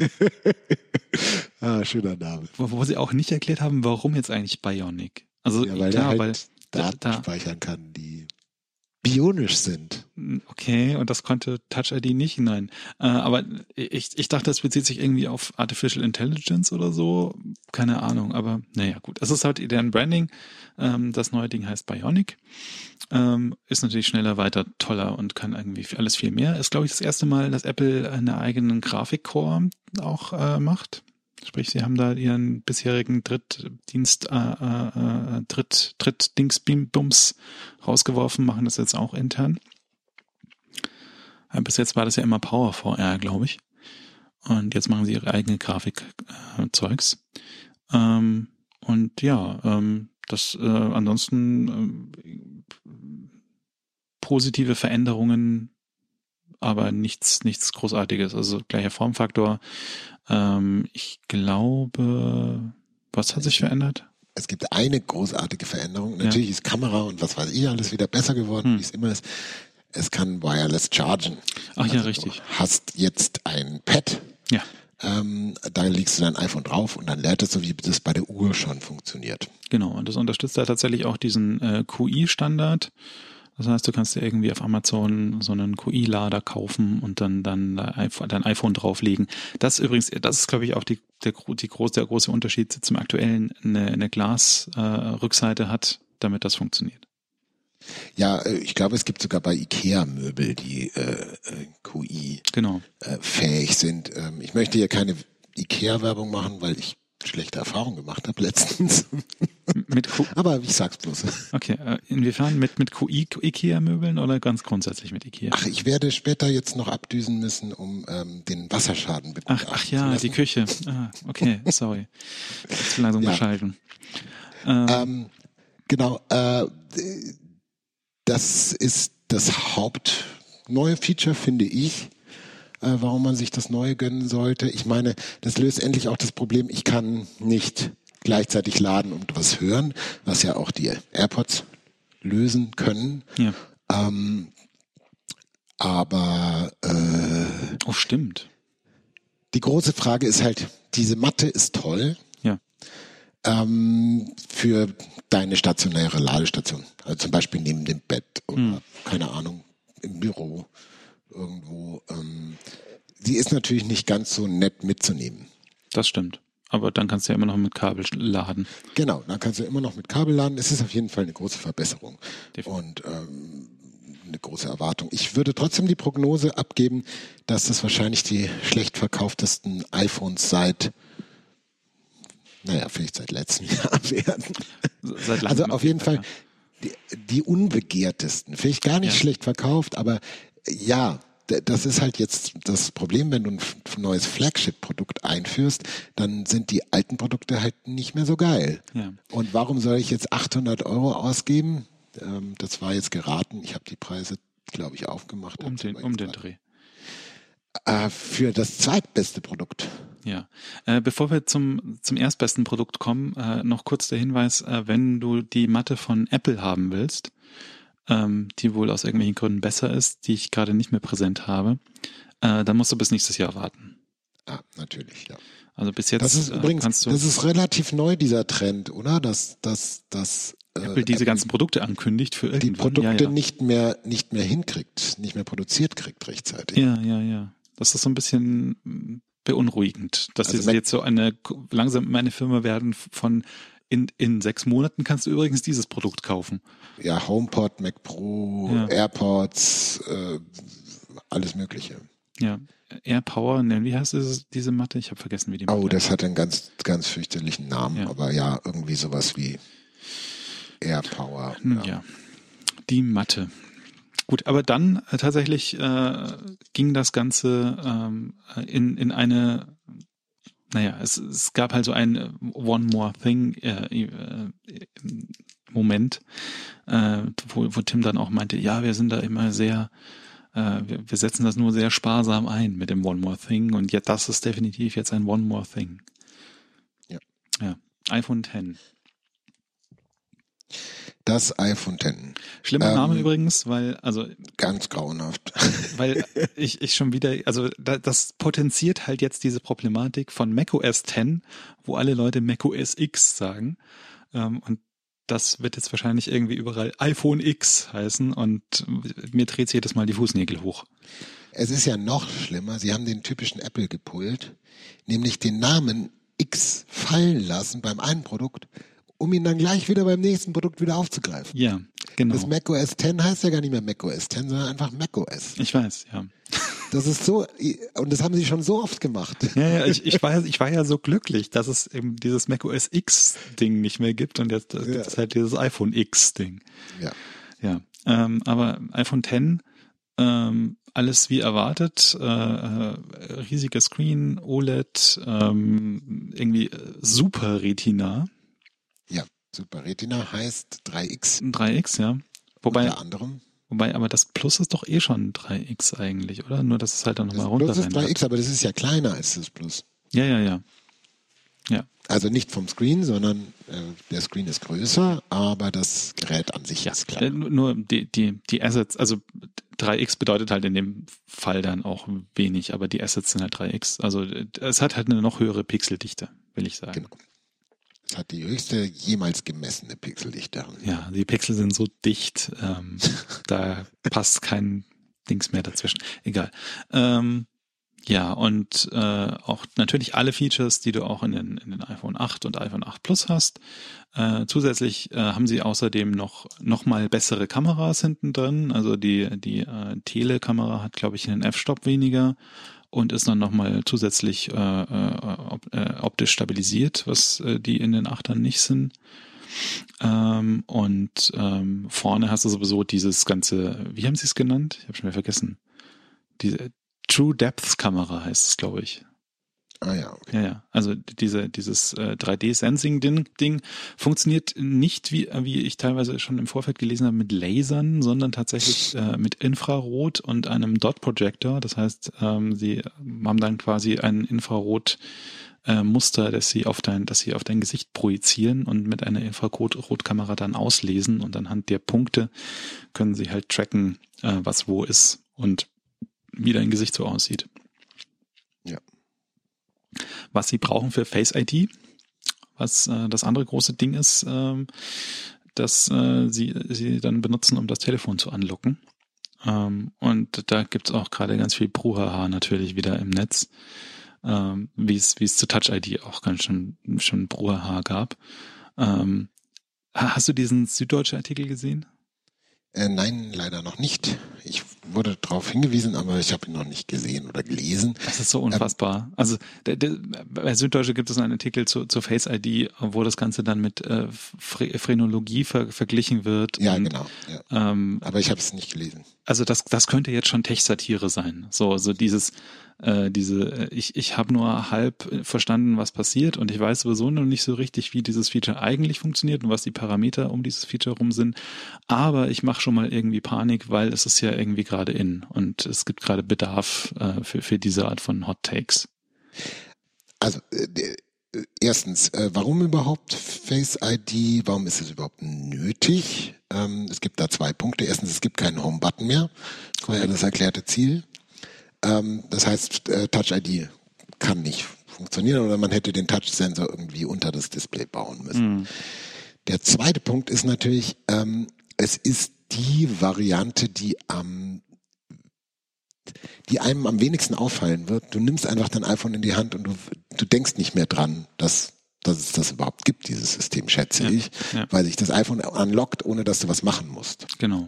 ah, schöner Name. Wo, wo sie auch nicht erklärt haben, warum jetzt eigentlich Bionic. Also ja, weil klar, der halt weil Daten da, speichern kann, die bionisch sind. Okay, und das konnte Touch I D nicht? Nein. Äh, aber ich, ich dachte, es bezieht sich irgendwie auf Artificial Intelligence oder so. Keine Ahnung, aber naja, gut. Es ist halt deren Branding. Ähm, das neue Ding heißt Bionic. Ähm, ist natürlich schneller, weiter, toller und kann irgendwie alles viel mehr. Ist, glaube ich, das erste Mal, dass Apple einen eigenen Grafikcore auch äh, macht. Sprich, sie haben da ihren bisherigen Drittdienst, äh, äh, Dritt, Dritt-Dingsbums rausgeworfen, machen das jetzt auch intern. Bis jetzt war das ja immer Power V R, glaube ich. Und jetzt machen sie ihre eigene Grafik-Zeugs. Äh, ähm, und ja, ähm, das äh, ansonsten äh, positive Veränderungen, aber nichts, nichts Großartiges. Also gleicher Formfaktor. Ähm, ich glaube, was hat sich verändert? Es gibt eine großartige Veränderung. Natürlich ja. ist Kamera und was weiß ich alles wieder besser geworden, hm. wie es immer ist. Es kann wireless chargen. Ach also ja, richtig. Du hast jetzt ein Pad. Ja. Ähm, da legst du dein iPhone drauf und dann lädt es so, wie das bei der Uhr schon funktioniert. Genau. Und das unterstützt da tatsächlich auch diesen äh, Q I-Standard. Das heißt, du kannst dir irgendwie auf Amazon so einen Q I-Lader kaufen und dann dann dein iPhone drauflegen. Das übrigens, das ist, glaube ich, auch die, der, die groß, der große Unterschied zum aktuellen, eine, eine Glas-Rückseite äh, hat, damit das funktioniert. Ja, ich glaube, es gibt sogar bei Ikea Möbel, die äh, Q I genau. äh, fähig sind. Ähm, ich möchte hier keine Ikea-Werbung machen, weil ich schlechte Erfahrungen gemacht habe letztens. Mit Q- Aber ich sag's bloß. Okay, inwiefern? Mit, mit Q I Ikea-Möbeln oder ganz grundsätzlich mit Ikea? Ach, ich werde später jetzt noch abdüsen müssen, um ähm, den Wasserschaden begutachten Ach, ach ja, die Küche. Ah, okay, sorry. Jetzt langsam ja. geschalten. Ähm, ähm, Genau, äh, das ist das Haupt neue Feature, finde ich, äh, warum man sich das Neue gönnen sollte. Ich meine, das löst endlich auch das Problem, ich kann nicht gleichzeitig laden und was hören, was ja auch die AirPods lösen können. Ja. Ähm, aber äh, oh, stimmt. Die große Frage ist halt, diese Matte ist toll. Ja. Ähm, für deine stationäre Ladestation. Also zum Beispiel neben dem Bett oder, hm. keine Ahnung, im Büro irgendwo. Ähm, sie ist natürlich nicht ganz so nett mitzunehmen. Das stimmt. Aber dann kannst du ja immer noch mit Kabel laden. Genau, dann kannst du immer noch mit Kabel laden. Es ist auf jeden Fall eine große Verbesserung. Definitiv. Und ähm, eine große Erwartung. Ich würde trotzdem die Prognose abgeben, dass das wahrscheinlich die schlecht verkauftesten iPhones seit, naja, vielleicht seit letztem Jahr werden. Seit langem also auf jeden Fall ja. die, die unbegehrtesten. Vielleicht gar nicht ja. schlecht verkauft, aber ja, das ist halt jetzt das Problem, wenn du ein neues Flagship-Produkt einführst, dann sind die alten Produkte halt nicht mehr so geil. Ja. Und warum soll ich jetzt achthundert Euro ausgeben? Ähm, das war jetzt geraten. Ich habe die Preise, glaube ich, aufgemacht. Um den, um den Dreh. Äh, für das zweitbeste Produkt. Ja. Äh, bevor wir zum, zum erstbesten Produkt kommen, äh, noch kurz der Hinweis, äh, wenn du die Matte von Apple haben willst, ähm, die wohl aus irgendwelchen Gründen besser ist, die ich gerade nicht mehr präsent habe, äh, dann musst du bis nächstes Jahr warten. Ah, natürlich, ja. Also bis jetzt das ist äh, übrigens, kannst du... Das ist relativ neu, dieser Trend, oder? Dass, dass, dass äh, Apple diese Apple ganzen Produkte ankündigt für irgendwann. Die Produkte ja, ja. nicht mehr, nicht mehr hinkriegt, nicht mehr produziert kriegt rechtzeitig. Ja, ja, ja. Das ist so ein bisschen beunruhigend, dass also sie jetzt so eine, langsam eine Firma werden von in, in sechs Monaten kannst du übrigens dieses Produkt kaufen. Ja, HomePod, Mac Pro, ja. AirPods, äh, alles Mögliche. Ja, AirPower, ne, wie heißt es, diese Matte? Ich habe vergessen, wie die Matte Oh, das hat einen ganz, ganz fürchterlichen Namen, ja. aber ja, irgendwie sowas wie AirPower. Ja. ja, die Matte. Gut, aber dann äh, tatsächlich äh, ging das Ganze ähm, in, in eine, naja, es, es gab halt so ein One More Thing äh, äh, Moment, äh, wo, wo Tim dann auch meinte, ja, wir sind da immer sehr, äh, wir, wir setzen das nur sehr sparsam ein mit dem One More Thing und jetzt, das ist definitiv jetzt ein One More Thing. Ja. Ja, iPhone X. Das iPhone X. Schlimmer ähm, Name übrigens, weil, also. Ganz grauenhaft. Weil ich, ich schon wieder, also da, das potenziert halt jetzt diese Problematik von macOS X, wo alle Leute macOS X sagen. Ähm, und das wird jetzt wahrscheinlich irgendwie überall iPhone X heißen und mir dreht sich jedes Mal die Fußnägel hoch. Es ist ja noch schlimmer, sie haben den typischen Apple gepult, nämlich den Namen X fallen lassen beim einen Produkt, um ihn dann gleich wieder beim nächsten Produkt wieder aufzugreifen. Ja, genau. Das macOS X heißt ja gar nicht mehr macOS X, sondern einfach macOS. Ich weiß, ja. Das ist so, und das haben sie schon so oft gemacht. Ja, ja, ich, ich, war, ich war ja so glücklich, dass es eben dieses macOS X-Ding nicht mehr gibt und jetzt gibt es ja. halt dieses iPhone X-Ding. Ja. Ja, ähm, aber iPhone X, ähm, alles wie erwartet, äh, äh, riesiger Screen, O L E D, ähm, irgendwie super Retina. Ja, Super Retina heißt drei X. drei X, ja. Wobei, unter anderem. Wobei, aber das Plus ist doch eh schon drei X eigentlich, oder? Nur, dass es halt dann nochmal runter Das Plus ist drei X, aber das ist ja kleiner als das Plus. Ja, ja, ja. Ja. Also nicht vom Screen, sondern äh, der Screen ist größer, aber das Gerät an sich ja. ist kleiner. Äh, nur die, die, die Assets, also drei X bedeutet halt in dem Fall dann auch wenig, aber die Assets sind halt drei X. Also es hat halt eine noch höhere Pixeldichte, will ich sagen. Genau. Es hat die höchste jemals gemessene Pixeldichte. Ja, die Pixel sind so dicht, ähm, da passt kein Dings mehr dazwischen. Egal. Ähm, ja, und äh, auch natürlich alle Features, die du auch in den, in den iPhone acht und iPhone acht Plus hast. Äh, zusätzlich äh, haben sie außerdem noch noch mal bessere Kameras hinten drin. Also die die äh, Telekamera hat, glaube ich, einen F-Stop weniger und ist dann nochmal zusätzlich äh, äh, op, äh, optisch stabilisiert, was äh, die in den Achtern nicht sind. Ähm, und ähm, vorne hast du sowieso dieses ganze, wie haben sie es genannt? Ich habe schon wieder vergessen. Diese True Depth Kamera heißt es, glaube ich. Ah ja, okay. Ja, ja. Also diese, dieses äh, drei D-Sensing-Ding Ding funktioniert nicht, wie, wie ich teilweise schon im Vorfeld gelesen habe, mit Lasern, sondern tatsächlich äh, mit Infrarot und einem Dot-Projector. Das heißt, ähm, sie haben dann quasi ein Infrarot äh, Muster, das sie auf dein, das sie auf dein Gesicht projizieren und mit einer Infrarotkamera dann auslesen, und anhand der Punkte können sie halt tracken, äh, was wo ist und wie dein Gesicht so aussieht. Ja. Was sie brauchen für Face I D, was äh, das andere große Ding ist, ähm, dass äh, sie sie dann benutzen, um das Telefon zu unlocken. Ähm, und da gibt's auch gerade ganz viel Brouhaha natürlich wieder im Netz, ähm, wie es wie es zu Touch I D auch ganz schön schon Brouhaha gab. Ähm, hast du diesen süddeutschen Artikel gesehen? Äh, nein, leider noch nicht. Ich wurde darauf hingewiesen, aber ich habe ihn noch nicht gesehen oder gelesen. Das ist so unfassbar. Ähm, also der, der, bei Süddeutsche gibt es einen Artikel zu, zu Face I D, wo das Ganze dann mit äh, Phrenologie ver, verglichen wird. Ja, und, genau. Ja. Ähm, aber ich habe es nicht gelesen. Also das, das könnte jetzt schon Tech-Satire sein. So, so dieses, äh, diese, ich, ich habe nur halb verstanden, was passiert, und ich weiß sowieso noch nicht so richtig, wie dieses Feature eigentlich funktioniert und was die Parameter um dieses Feature rum sind. Aber ich mache schon mal irgendwie Panik, weil es ist ja irgendwie gerade in, und es gibt gerade Bedarf äh, für, für diese Art von Hot Takes. Also äh, erstens, äh, warum überhaupt Face I D? Warum ist es überhaupt nötig? Ähm, es gibt da zwei Punkte. Erstens, es gibt keinen Home-Button mehr. Das war ja das erklärte Ziel. Ähm, das heißt, äh, Touch I D kann nicht funktionieren, oder man hätte den Touch-Sensor irgendwie unter das Display bauen müssen. Mhm. Der zweite Punkt ist natürlich, ähm, es ist die Variante, die am die einem am wenigsten auffallen wird. Du nimmst einfach dein iPhone in die Hand und du, du denkst nicht mehr dran, dass, dass es das überhaupt gibt, dieses System, schätze ja, ich, ja. weil sich das iPhone unlockt, ohne dass du was machen musst. Genau.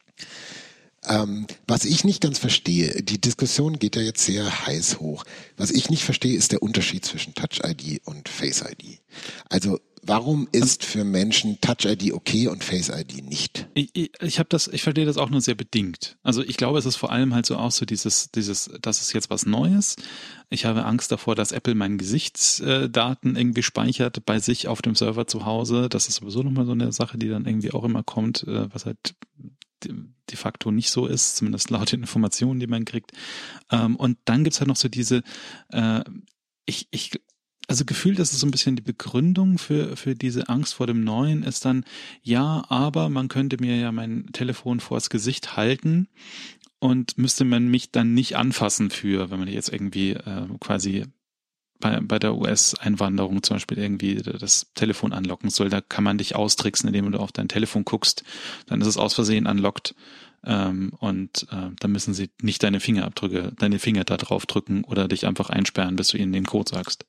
Ähm, was ich nicht ganz verstehe, die Diskussion geht ja jetzt sehr heiß hoch. Was ich nicht verstehe, ist der Unterschied zwischen Touch I D und Face I D. Also warum ist für Menschen Touch I D okay und Face I D nicht? Ich, ich, ich habe das, ich verstehe das auch nur sehr bedingt. Also ich glaube, es ist vor allem halt so auch so dieses, dieses, das ist jetzt was Neues. Ich habe Angst davor, dass Apple meine Gesichtsdaten irgendwie speichert bei sich auf dem Server zu Hause. Das ist sowieso nochmal so eine Sache, die dann irgendwie auch immer kommt, was halt de facto nicht so ist, zumindest laut den Informationen, die man kriegt. Und dann gibt's halt noch so diese, ich, ich Also gefühlt ist es so ein bisschen die Begründung für für diese Angst vor dem Neuen ist dann, ja, aber man könnte mir ja mein Telefon vors Gesicht halten und müsste man mich dann nicht anfassen für, wenn man jetzt irgendwie äh, quasi bei bei der U S-Einwanderung zum Beispiel irgendwie das Telefon anlocken soll. Da kann man dich austricksen, indem du auf dein Telefon guckst. Dann ist es aus Versehen unlockt. Ähm, und äh, dann müssen sie nicht deine Fingerabdrücke, deine Finger da drauf drücken oder dich einfach einsperren, bis du ihnen den Code sagst.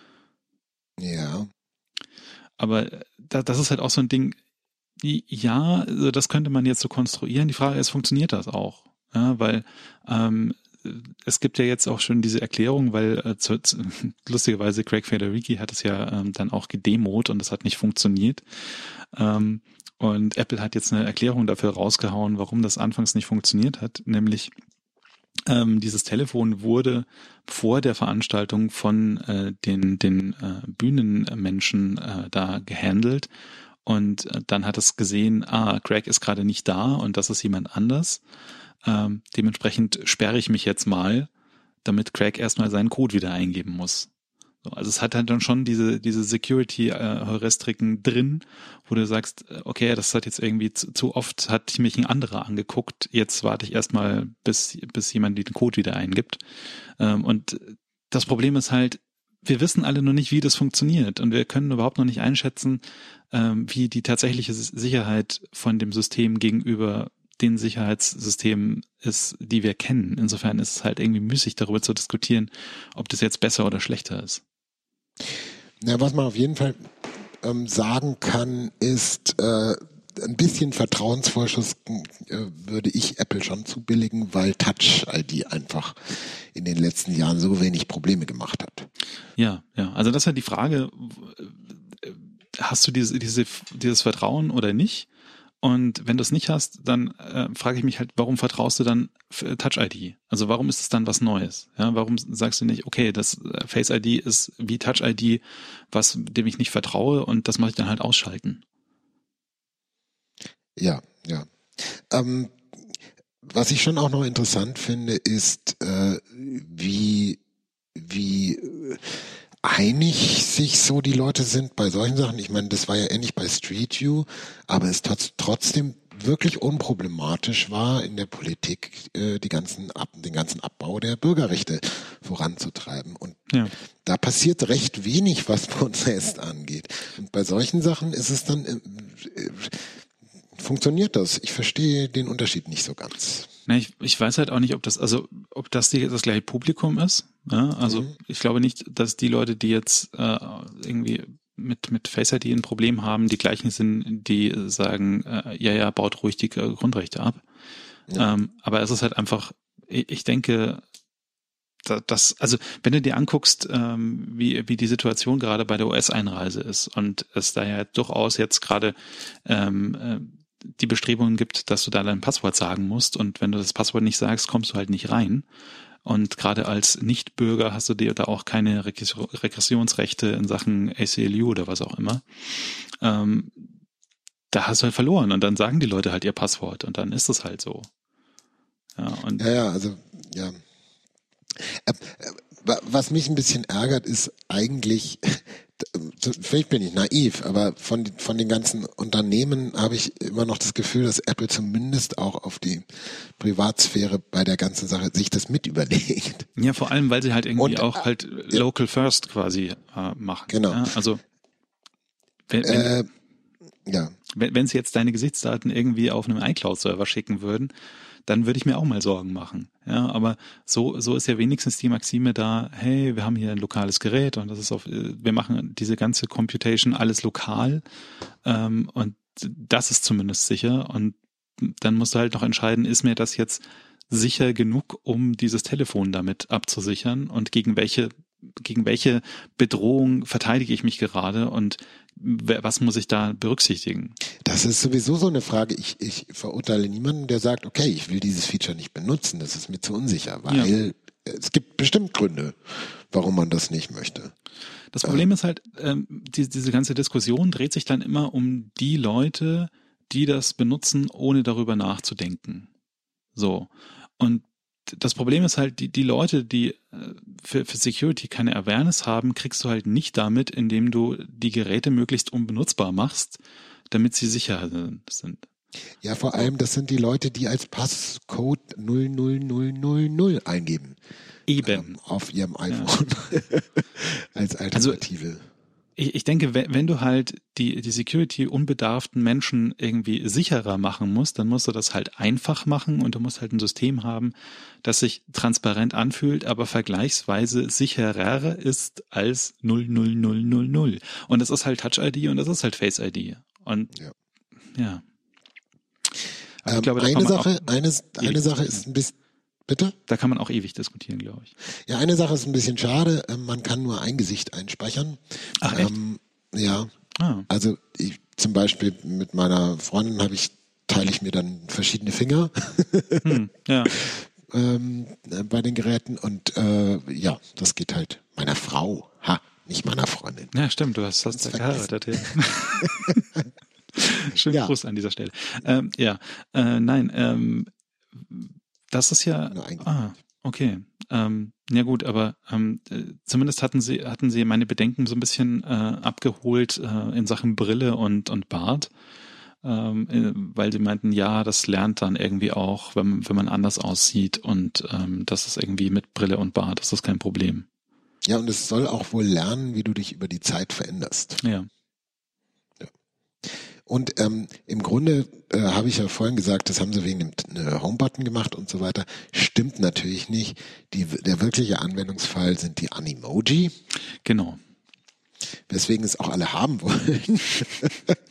Ja. Aber da, das ist halt auch so ein Ding, ja, also das könnte man jetzt so konstruieren. Die Frage ist, funktioniert das auch? Ja, weil ähm, es gibt ja jetzt auch schon diese Erklärung, weil äh, zu, zu, lustigerweise Craig Federighi hat es ja ähm, dann auch gedemot und das hat nicht funktioniert. Ähm, und Apple hat jetzt eine Erklärung dafür rausgehauen, warum das anfangs nicht funktioniert hat, nämlich Ähm, dieses Telefon wurde vor der Veranstaltung von äh, den den äh, Bühnenmenschen äh, da gehandelt, und äh, dann hat es gesehen, ah, Craig ist gerade nicht da und das ist jemand anders. Ähm, dementsprechend sperre ich mich jetzt mal, damit Craig erstmal seinen Code wieder eingeben muss. So, also es hat halt dann schon diese diese Security-Heuristiken äh, drin, wo du sagst, okay, das hat jetzt irgendwie zu, zu oft, hat mich ein anderer angeguckt, jetzt warte ich erstmal, bis bis jemand den Code wieder eingibt. Ähm, und das Problem ist halt, wir wissen alle noch nicht, wie das funktioniert, und wir können überhaupt noch nicht einschätzen, ähm, wie die tatsächliche Sicherheit von dem System gegenüber den Sicherheitssystemen ist, die wir kennen. Insofern ist es halt irgendwie müßig, darüber zu diskutieren, ob das jetzt besser oder schlechter ist. Na, was man auf jeden Fall ähm, sagen kann, ist, äh, ein bisschen Vertrauensvorschuss äh, würde ich Apple schon zubilligen, weil Touch I D einfach in den letzten Jahren so wenig Probleme gemacht hat. Ja, ja. Also das ist halt die Frage, hast du diese, diese, dieses Vertrauen oder nicht? Und wenn du es nicht hast, dann äh, frage ich mich halt, warum vertraust du dann Touch I D? Also warum ist es dann was Neues? Ja, warum sagst du nicht, okay, das Face I D ist wie Touch I D, was dem ich nicht vertraue und das muss ich dann halt ausschalten? Ja, ja. Ähm, was ich schon auch noch interessant finde, ist, äh, wie, wie einig sich so die Leute sind bei solchen Sachen. Ich meine, das war ja ähnlich bei Street View, aber es trotz, trotzdem wirklich unproblematisch war, in der Politik äh, die ganzen Ab, den ganzen Abbau der Bürgerrechte voranzutreiben. Und ja. da passiert recht wenig, was Protest angeht. Und bei solchen Sachen ist es dann, äh, äh, funktioniert das. Ich verstehe den Unterschied nicht so ganz. Na, ich, ich weiß halt auch nicht, ob das, also ob das die, das gleiche Publikum ist. Ja? Also mhm. ich glaube nicht, dass die Leute, die jetzt äh, irgendwie mit mit Face I D ein Problem haben, die gleichen sind, die sagen, äh, ja, ja, baut ruhig die äh, Grundrechte ab. Ja. Ähm, aber es ist halt einfach, ich, ich denke, das, also wenn du dir anguckst, ähm, wie wie die Situation gerade bei der U S-Einreise ist und es da ja durchaus jetzt gerade ähm, äh, die Bestrebungen gibt, dass du da dein Passwort sagen musst und wenn du das Passwort nicht sagst, kommst du halt nicht rein. Und gerade als Nichtbürger hast du dir da auch keine Regressionsrechte in Sachen A C L U oder was auch immer. Ähm, da hast du halt verloren und dann sagen die Leute halt ihr Passwort und dann ist es halt so. Ja, und ja, ja, also, ja. Was mich ein bisschen ärgert, ist eigentlich, vielleicht bin ich naiv, aber von, von den ganzen Unternehmen habe ich immer noch das Gefühl, dass Apple zumindest auch auf die Privatsphäre bei der ganzen Sache sich das mit überlegt. Ja, vor allem, weil sie halt irgendwie Und, auch halt ja. local first quasi äh, machen. Genau. Ja, also wenn, wenn, äh, ja. wenn, wenn sie jetzt deine Gesichtsdaten irgendwie auf einem iCloud-Server schicken würden, dann würde ich mir auch mal Sorgen machen. Ja, aber so so ist ja wenigstens die Maxime da, hey, wir haben hier ein lokales Gerät und das ist auf, wir machen diese ganze Computation alles lokal ähm, und das ist zumindest sicher und dann musst du halt noch entscheiden, ist mir das jetzt sicher genug, um dieses Telefon damit abzusichern und gegen welche gegen welche Bedrohung verteidige ich mich gerade und was muss ich da berücksichtigen? Das ist sowieso so eine Frage. Ich, ich verurteile niemanden, der sagt, okay, ich will dieses Feature nicht benutzen, das ist mir zu unsicher, weil ja. es gibt bestimmt Gründe, warum man das nicht möchte. Das Problem äh, ist halt, ähm, die, diese ganze Diskussion dreht sich dann immer um die Leute, die das benutzen, ohne darüber nachzudenken. So. Und das Problem ist halt, die, die Leute, die für, für Security keine Awareness haben, kriegst du halt nicht damit, indem du die Geräte möglichst unbenutzbar machst, damit sie sicher sind. Ja, vor allem, das sind die Leute, die als Passcode null null null null null eingeben. Eben. Ähm, auf ihrem iPhone. Ja. Als Alternative. Also, ich, ich denke, wenn, wenn du halt die, die Security unbedarften Menschen irgendwie sicherer machen musst, dann musst du das halt einfach machen und du musst halt ein System haben, das sich transparent anfühlt, aber vergleichsweise sicherer ist als null null null null null. Und das ist halt Touch I D und das ist halt Face I D. Und ja. ja. Ähm, glaube, eine Sache, eine, eine Sache ist ein bisschen, bitte? Da kann man auch ewig diskutieren, glaube ich. Ja, eine Sache ist ein bisschen schade, man kann nur ein Gesicht einspeichern. Ach, echt? Ähm, ja, ah. also ich, zum Beispiel mit meiner Freundin habe ich, teile ich mir dann verschiedene Finger hm, ja. ähm, bei den Geräten und äh, ja, das geht halt meiner Frau, ha, nicht meiner Freundin. Ja, stimmt, du hast das geheiratet. Ja. Schönen ja. Gruß an dieser Stelle. Ähm, ja, äh, nein, ähm, das ist ja, ah, okay. Ähm, ja gut, aber ähm, zumindest hatten sie hatten sie meine Bedenken so ein bisschen äh, abgeholt äh, in Sachen Brille und und Bart, ähm, äh, weil sie meinten, ja, das lernt dann irgendwie auch, wenn wenn man anders aussieht und ähm, das ist irgendwie mit Brille und Bart, das ist kein Problem. Ja, und es soll auch wohl lernen, wie du dich über die Zeit veränderst. Ja. ja. Und ähm, im Grunde äh, habe ich ja vorhin gesagt, das haben sie wegen dem äh, Home-Button gemacht und so weiter. Stimmt natürlich nicht. Die, der wirkliche Anwendungsfall sind die Animoji. Genau. Weswegen es auch alle haben wollen.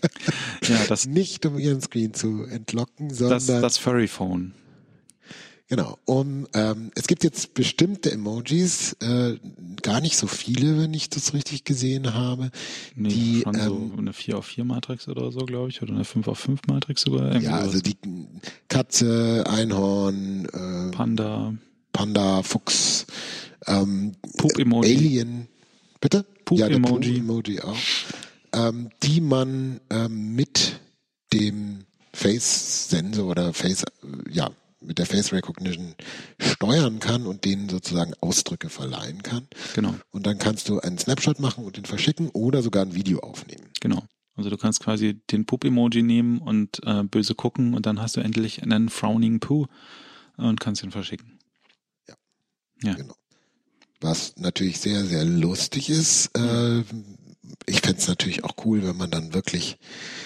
ja, das nicht um ihren Screen zu entlocken, sondern das, das Furry Phone. Genau. Um, ähm, es gibt jetzt bestimmte Emojis, äh, gar nicht so viele, wenn ich das richtig gesehen habe. Nee, die, schon ähm, so eine vier auf vier Matrix oder so, glaube ich, oder eine fünf auf fünf Matrix sogar. Irgendwie ja, also sowas. die Katze, Einhorn, äh, Panda, Panda, Fuchs, ähm, Poop-Emoji. Alien, bitte? Ja, der Poop-Emoji. Poop-Emoji auch. Ähm, die man ähm, mit dem Face-Sensor oder Face, ja, mit der Face Recognition steuern kann und denen sozusagen Ausdrücke verleihen kann. Genau. Und dann kannst du einen Snapshot machen und den verschicken oder sogar ein Video aufnehmen. Genau. Also du kannst quasi den Poop-Emoji nehmen und äh, böse gucken und dann hast du endlich einen frowning Poo und kannst ihn verschicken. Ja. Ja. Genau. Was natürlich sehr, sehr lustig ist. Äh, ich fände es natürlich auch cool, wenn man dann wirklich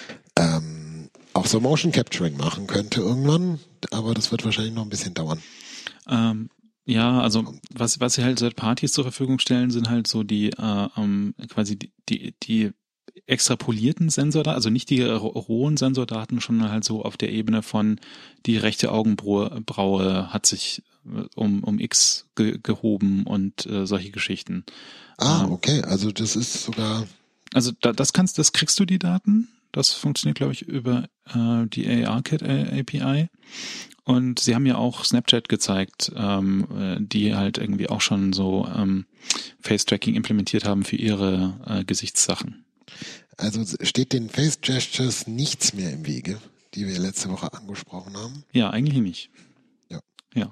ähm, auch so Motion Capturing machen könnte irgendwann, aber das wird wahrscheinlich noch ein bisschen dauern. Ähm, ja, also was was sie halt seit Partys zur Verfügung stellen, sind halt so die äh, ähm, quasi die die, die extrapolierten Sensordaten, also nicht die rohen Sensordaten, schon halt so auf der Ebene von die rechte Augenbraue Braue hat sich um um X ge, gehoben und äh, solche Geschichten. Ah, Ähm, okay, also das ist sogar Also da, das kannst, das kriegst du die Daten. Das funktioniert, glaube ich, über äh, die A R-Kit A P I. Und sie haben ja auch Snapchat gezeigt, ähm, äh, die halt irgendwie auch schon so ähm, Face-Tracking implementiert haben für ihre äh, Gesichtssachen. Also steht den Face Gestures nichts mehr im Wege, die wir letzte Woche angesprochen haben? Ja, eigentlich nicht. Ja. Ja.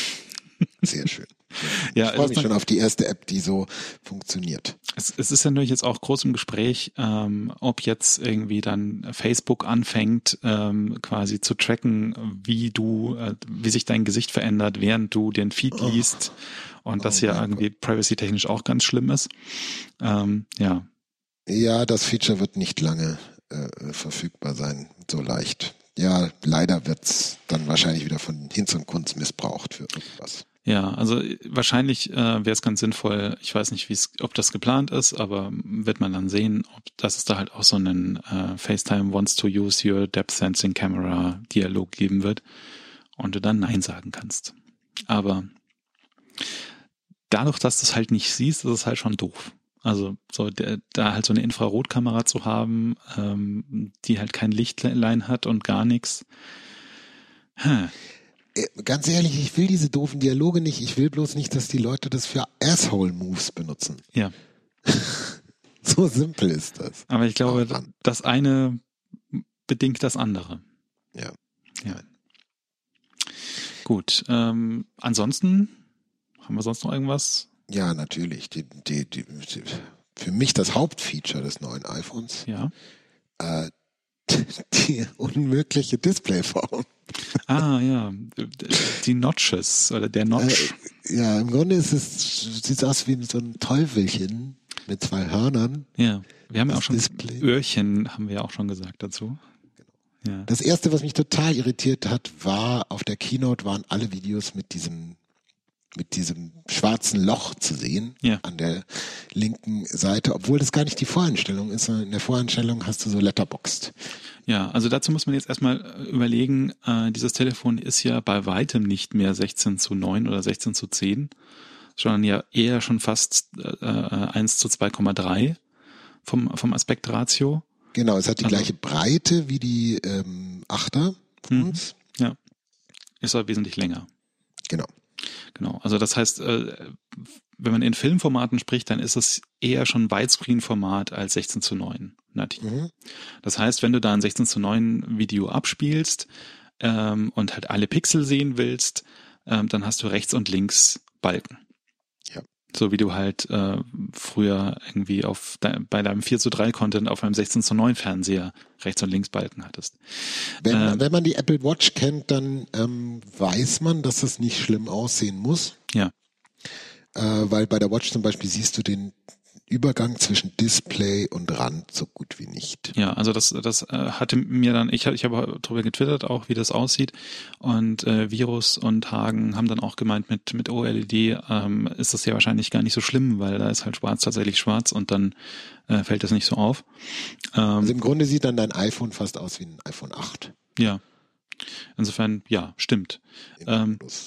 Sehr schön. Ja, ich freue es mich ist schon auf die erste App, die so funktioniert. Es, es ist ja natürlich jetzt auch groß im Gespräch, ähm, ob jetzt irgendwie dann Facebook anfängt, ähm, quasi zu tracken, wie du, äh, wie sich dein Gesicht verändert, während du den Feed Oh. liest. Und das Oh ja mein irgendwie privacy-technisch auch ganz schlimm ist. Ähm, ja. Ja, das Feature wird nicht lange äh, verfügbar sein, so leicht. Ja, leider wird's dann wahrscheinlich wieder von Hinz und Kunz missbraucht für irgendwas. Ja, also wahrscheinlich äh, wäre es ganz sinnvoll, ich weiß nicht, wie es, ob das geplant ist, aber wird man dann sehen, ob dass es da halt auch so einen äh, FaceTime wants to use your depth sensing camera Dialog geben wird und du dann Nein sagen kannst. Aber dadurch, dass du es halt nicht siehst, ist es halt schon doof. Also so der, da halt so eine Infrarotkamera zu haben, ähm, die halt kein Lichtlein hat und gar nichts. Hm. Ganz ehrlich, ich will diese doofen Dialoge nicht. Ich will bloß nicht, dass die Leute das für Asshole-Moves benutzen. Ja. So simpel ist das. Aber ich glaube, Oh, das eine bedingt das andere. Ja. Ja. Gut. Ähm, ansonsten haben wir sonst noch irgendwas? Ja, natürlich. Die, die, die, die, für mich das Hauptfeature des neuen iPhones. Ja. Äh, die unmögliche Displayform. Ah, ja. Die Notches oder der Notch. Äh, ja, im Grunde ist es, sieht aus wie so ein Teufelchen mit zwei Hörnern. Ja. Wir haben ja auch schon Display. Öhrchen, haben wir ja auch schon gesagt dazu. Ja. Das erste, was mich total irritiert hat, war, auf der Keynote waren alle Videos mit diesem, mit diesem schwarzen Loch zu sehen. Ja. An der linken Seite, obwohl das gar nicht die Voreinstellung ist, sondern in der Voreinstellung hast du so Letterboxd. Ja, also dazu muss man jetzt erstmal überlegen, äh, dieses Telefon ist ja bei weitem nicht mehr sechzehn zu neun oder sechzehn zu zehn, sondern ja eher schon fast äh, eins zu zwei Komma drei vom, vom Aspektratio. Genau, es hat die Also, gleiche Breite wie die ähm, Achter von uns. Ja, ist aber wesentlich länger. Genau. Genau, also das heißt, äh, wenn man in Filmformaten spricht, dann ist es eher schon Widescreen-Format als sechzehn zu neun. Mhm. Das heißt, wenn du da ein sechzehn zu neun Video abspielst ähm, und halt alle Pixel sehen willst, ähm, dann hast du rechts und links Balken. Ja. So wie du halt äh, früher irgendwie auf de- bei deinem vier zu drei Content auf einem sechzehn zu neun Fernseher rechts und links Balken hattest. Wenn, Ähm, wenn man die Apple Watch kennt, dann ähm, weiß man, dass es nicht schlimm aussehen muss. Ja. Äh, weil bei der Watch zum Beispiel siehst du den Übergang zwischen Display und Rand so gut wie nicht. Ja, also das das äh, hatte mir dann, ich, ich habe darüber getwittert auch, wie das aussieht und äh, Virus und Hagen haben dann auch gemeint, mit mit O L E D ähm, ist das ja wahrscheinlich gar nicht so schlimm, weil da ist halt schwarz tatsächlich schwarz und dann äh, fällt das nicht so auf. Ähm, Also im Grunde sieht dann dein iPhone fast aus wie ein iPhone acht. Ja, insofern, ja, stimmt. Ähm,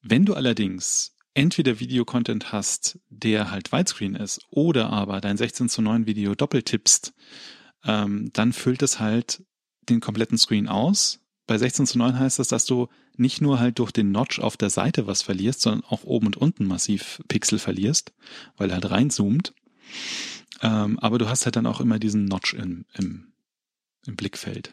Wenn du allerdings entweder Videocontent hast, der halt Widescreen ist, oder aber dein sechzehn zu neun Video doppelt tippst, ähm, dann füllt es halt den kompletten Screen aus. Bei sechzehn zu neun heißt das, dass du nicht nur halt durch den Notch auf der Seite was verlierst, sondern auch oben und unten massiv Pixel verlierst, weil er halt reinzoomt. Ähm, aber du hast halt dann auch immer diesen Notch im, im, im Blickfeld.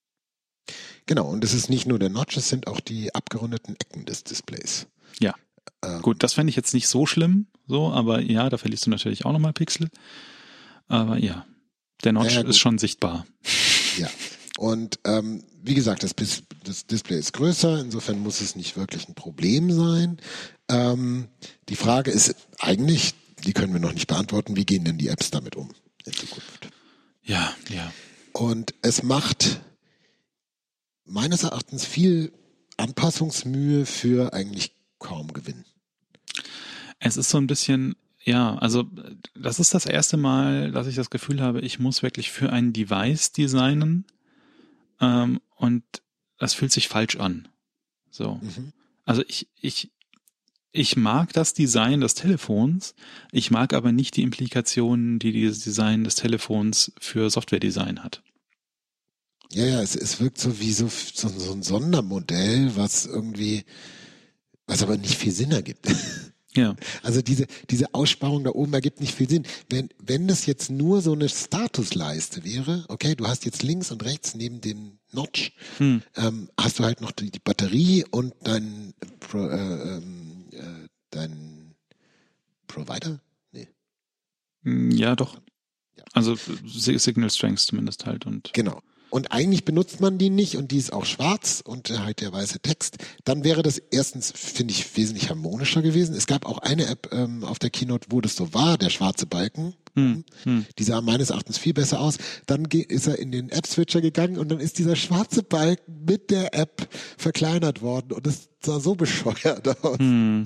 Genau, und es ist nicht nur der Notch, es sind auch die abgerundeten Ecken des Displays. Ja. Ähm, Gut, das fände ich jetzt nicht so schlimm, so, aber ja, da verlierst du natürlich auch nochmal Pixel. Aber ja, der Notch ja, ist schon sichtbar. Ja, und ähm, wie gesagt, das, das Display ist größer, insofern muss es nicht wirklich ein Problem sein. Ähm, die Frage ist eigentlich, die können wir noch nicht beantworten, wie gehen denn die Apps damit um in Zukunft? Ja, ja. Und es macht meines Erachtens viel Anpassungsmühe für eigentlich kaum Gewinn. Es ist so ein bisschen, ja, also das ist das erste Mal, dass ich das Gefühl habe, ich muss wirklich für ein Device designen, ähm, und das fühlt sich falsch an. So. Mhm. Also ich, ich, ich mag das Design des Telefons, ich mag aber nicht die Implikationen, die dieses Design des Telefons für Software-Design hat. Ja, ja, es, es wirkt so wie so, so, so ein Sondermodell, was irgendwie, was aber nicht viel Sinn ergibt. Ja. Also diese, diese Aussparung da oben ergibt nicht viel Sinn. Wenn, wenn das jetzt nur so eine Statusleiste wäre, okay, du hast jetzt links und rechts neben dem Notch, hm. ähm, hast du halt noch die, die Batterie und dein, Pro, äh, äh, dein Provider? Nee. Ja, doch. Ja. Also Signal Strength zumindest halt. Und genau. Und eigentlich benutzt man die nicht und die ist auch schwarz und halt der weiße Text. Dann wäre das erstens, finde ich, wesentlich harmonischer gewesen. Es gab auch eine App ähm, auf der Keynote, wo das so war, der schwarze Balken. Hm, hm. Die sah meines Erachtens viel besser aus. Dann ist er in den App-Switcher gegangen und dann ist dieser schwarze Balken mit der App verkleinert worden und es sah so bescheuert aus. Hm.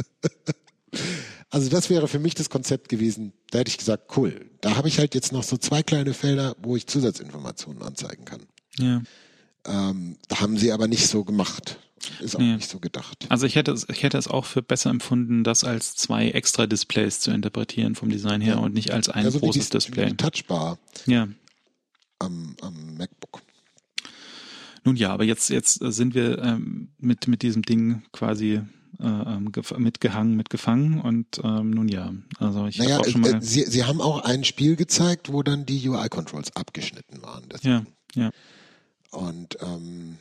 Also das wäre für mich das Konzept gewesen. Da hätte ich gesagt, cool. Da habe ich halt jetzt noch so zwei kleine Felder, wo ich Zusatzinformationen anzeigen kann. Ja. Ähm, da haben sie aber nicht so gemacht. Ist auch nee. nicht so gedacht. Also ich hätte es, ich hätte es auch für besser empfunden, das als zwei extra Displays zu interpretieren vom Design her ja. und nicht als ein ja, so großes die, Display. Wie die Touchbar. Ja. Am, am MacBook. Nun ja, aber jetzt jetzt sind wir ähm, mit mit diesem Ding quasi äh, mitgehangen, mitgefangen und ähm, nun ja, also ich naja, habe auch schon mal. Äh, sie sie haben auch ein Spiel gezeigt, wo dann die U I-Controls abgeschnitten waren. Ja, ja. Und ähm,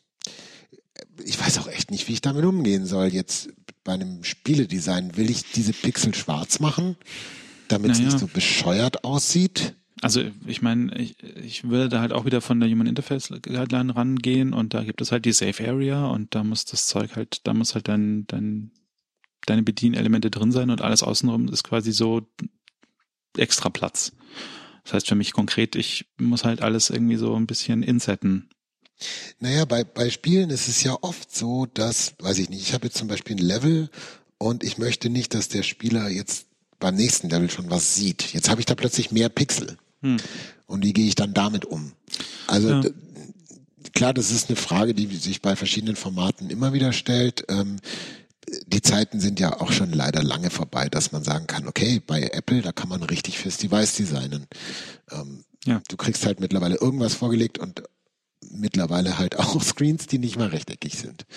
ich weiß auch echt nicht, wie ich damit umgehen soll. Jetzt bei einem Spieledesign will ich diese Pixel schwarz machen, damit es naja. nicht so bescheuert aussieht. Also ich meine, ich, ich würde da halt auch wieder von der Human Interface Guideline rangehen und da gibt es halt die Safe Area und da muss das Zeug halt, da muss halt dein, dein, deine Bedienelemente drin sein und alles außenrum ist quasi so extra Platz. Das heißt für mich konkret, ich muss halt alles irgendwie so ein bisschen insetten. Naja, bei, bei Spielen ist es ja oft so, dass, weiß ich nicht, ich habe jetzt zum Beispiel ein Level und ich möchte nicht, dass der Spieler jetzt beim nächsten Level schon was sieht. Jetzt habe ich da plötzlich mehr Pixel. Hm. Und wie gehe ich dann damit um? Also ja. d- klar, das ist eine Frage, die sich bei verschiedenen Formaten immer wieder stellt. Ähm, die Zeiten sind ja auch schon leider lange vorbei, dass man sagen kann, okay, bei Apple, da kann man richtig fürs Device designen. Ähm, ja. Du kriegst halt mittlerweile irgendwas vorgelegt und mittlerweile halt auch Screens, die nicht mal rechteckig sind.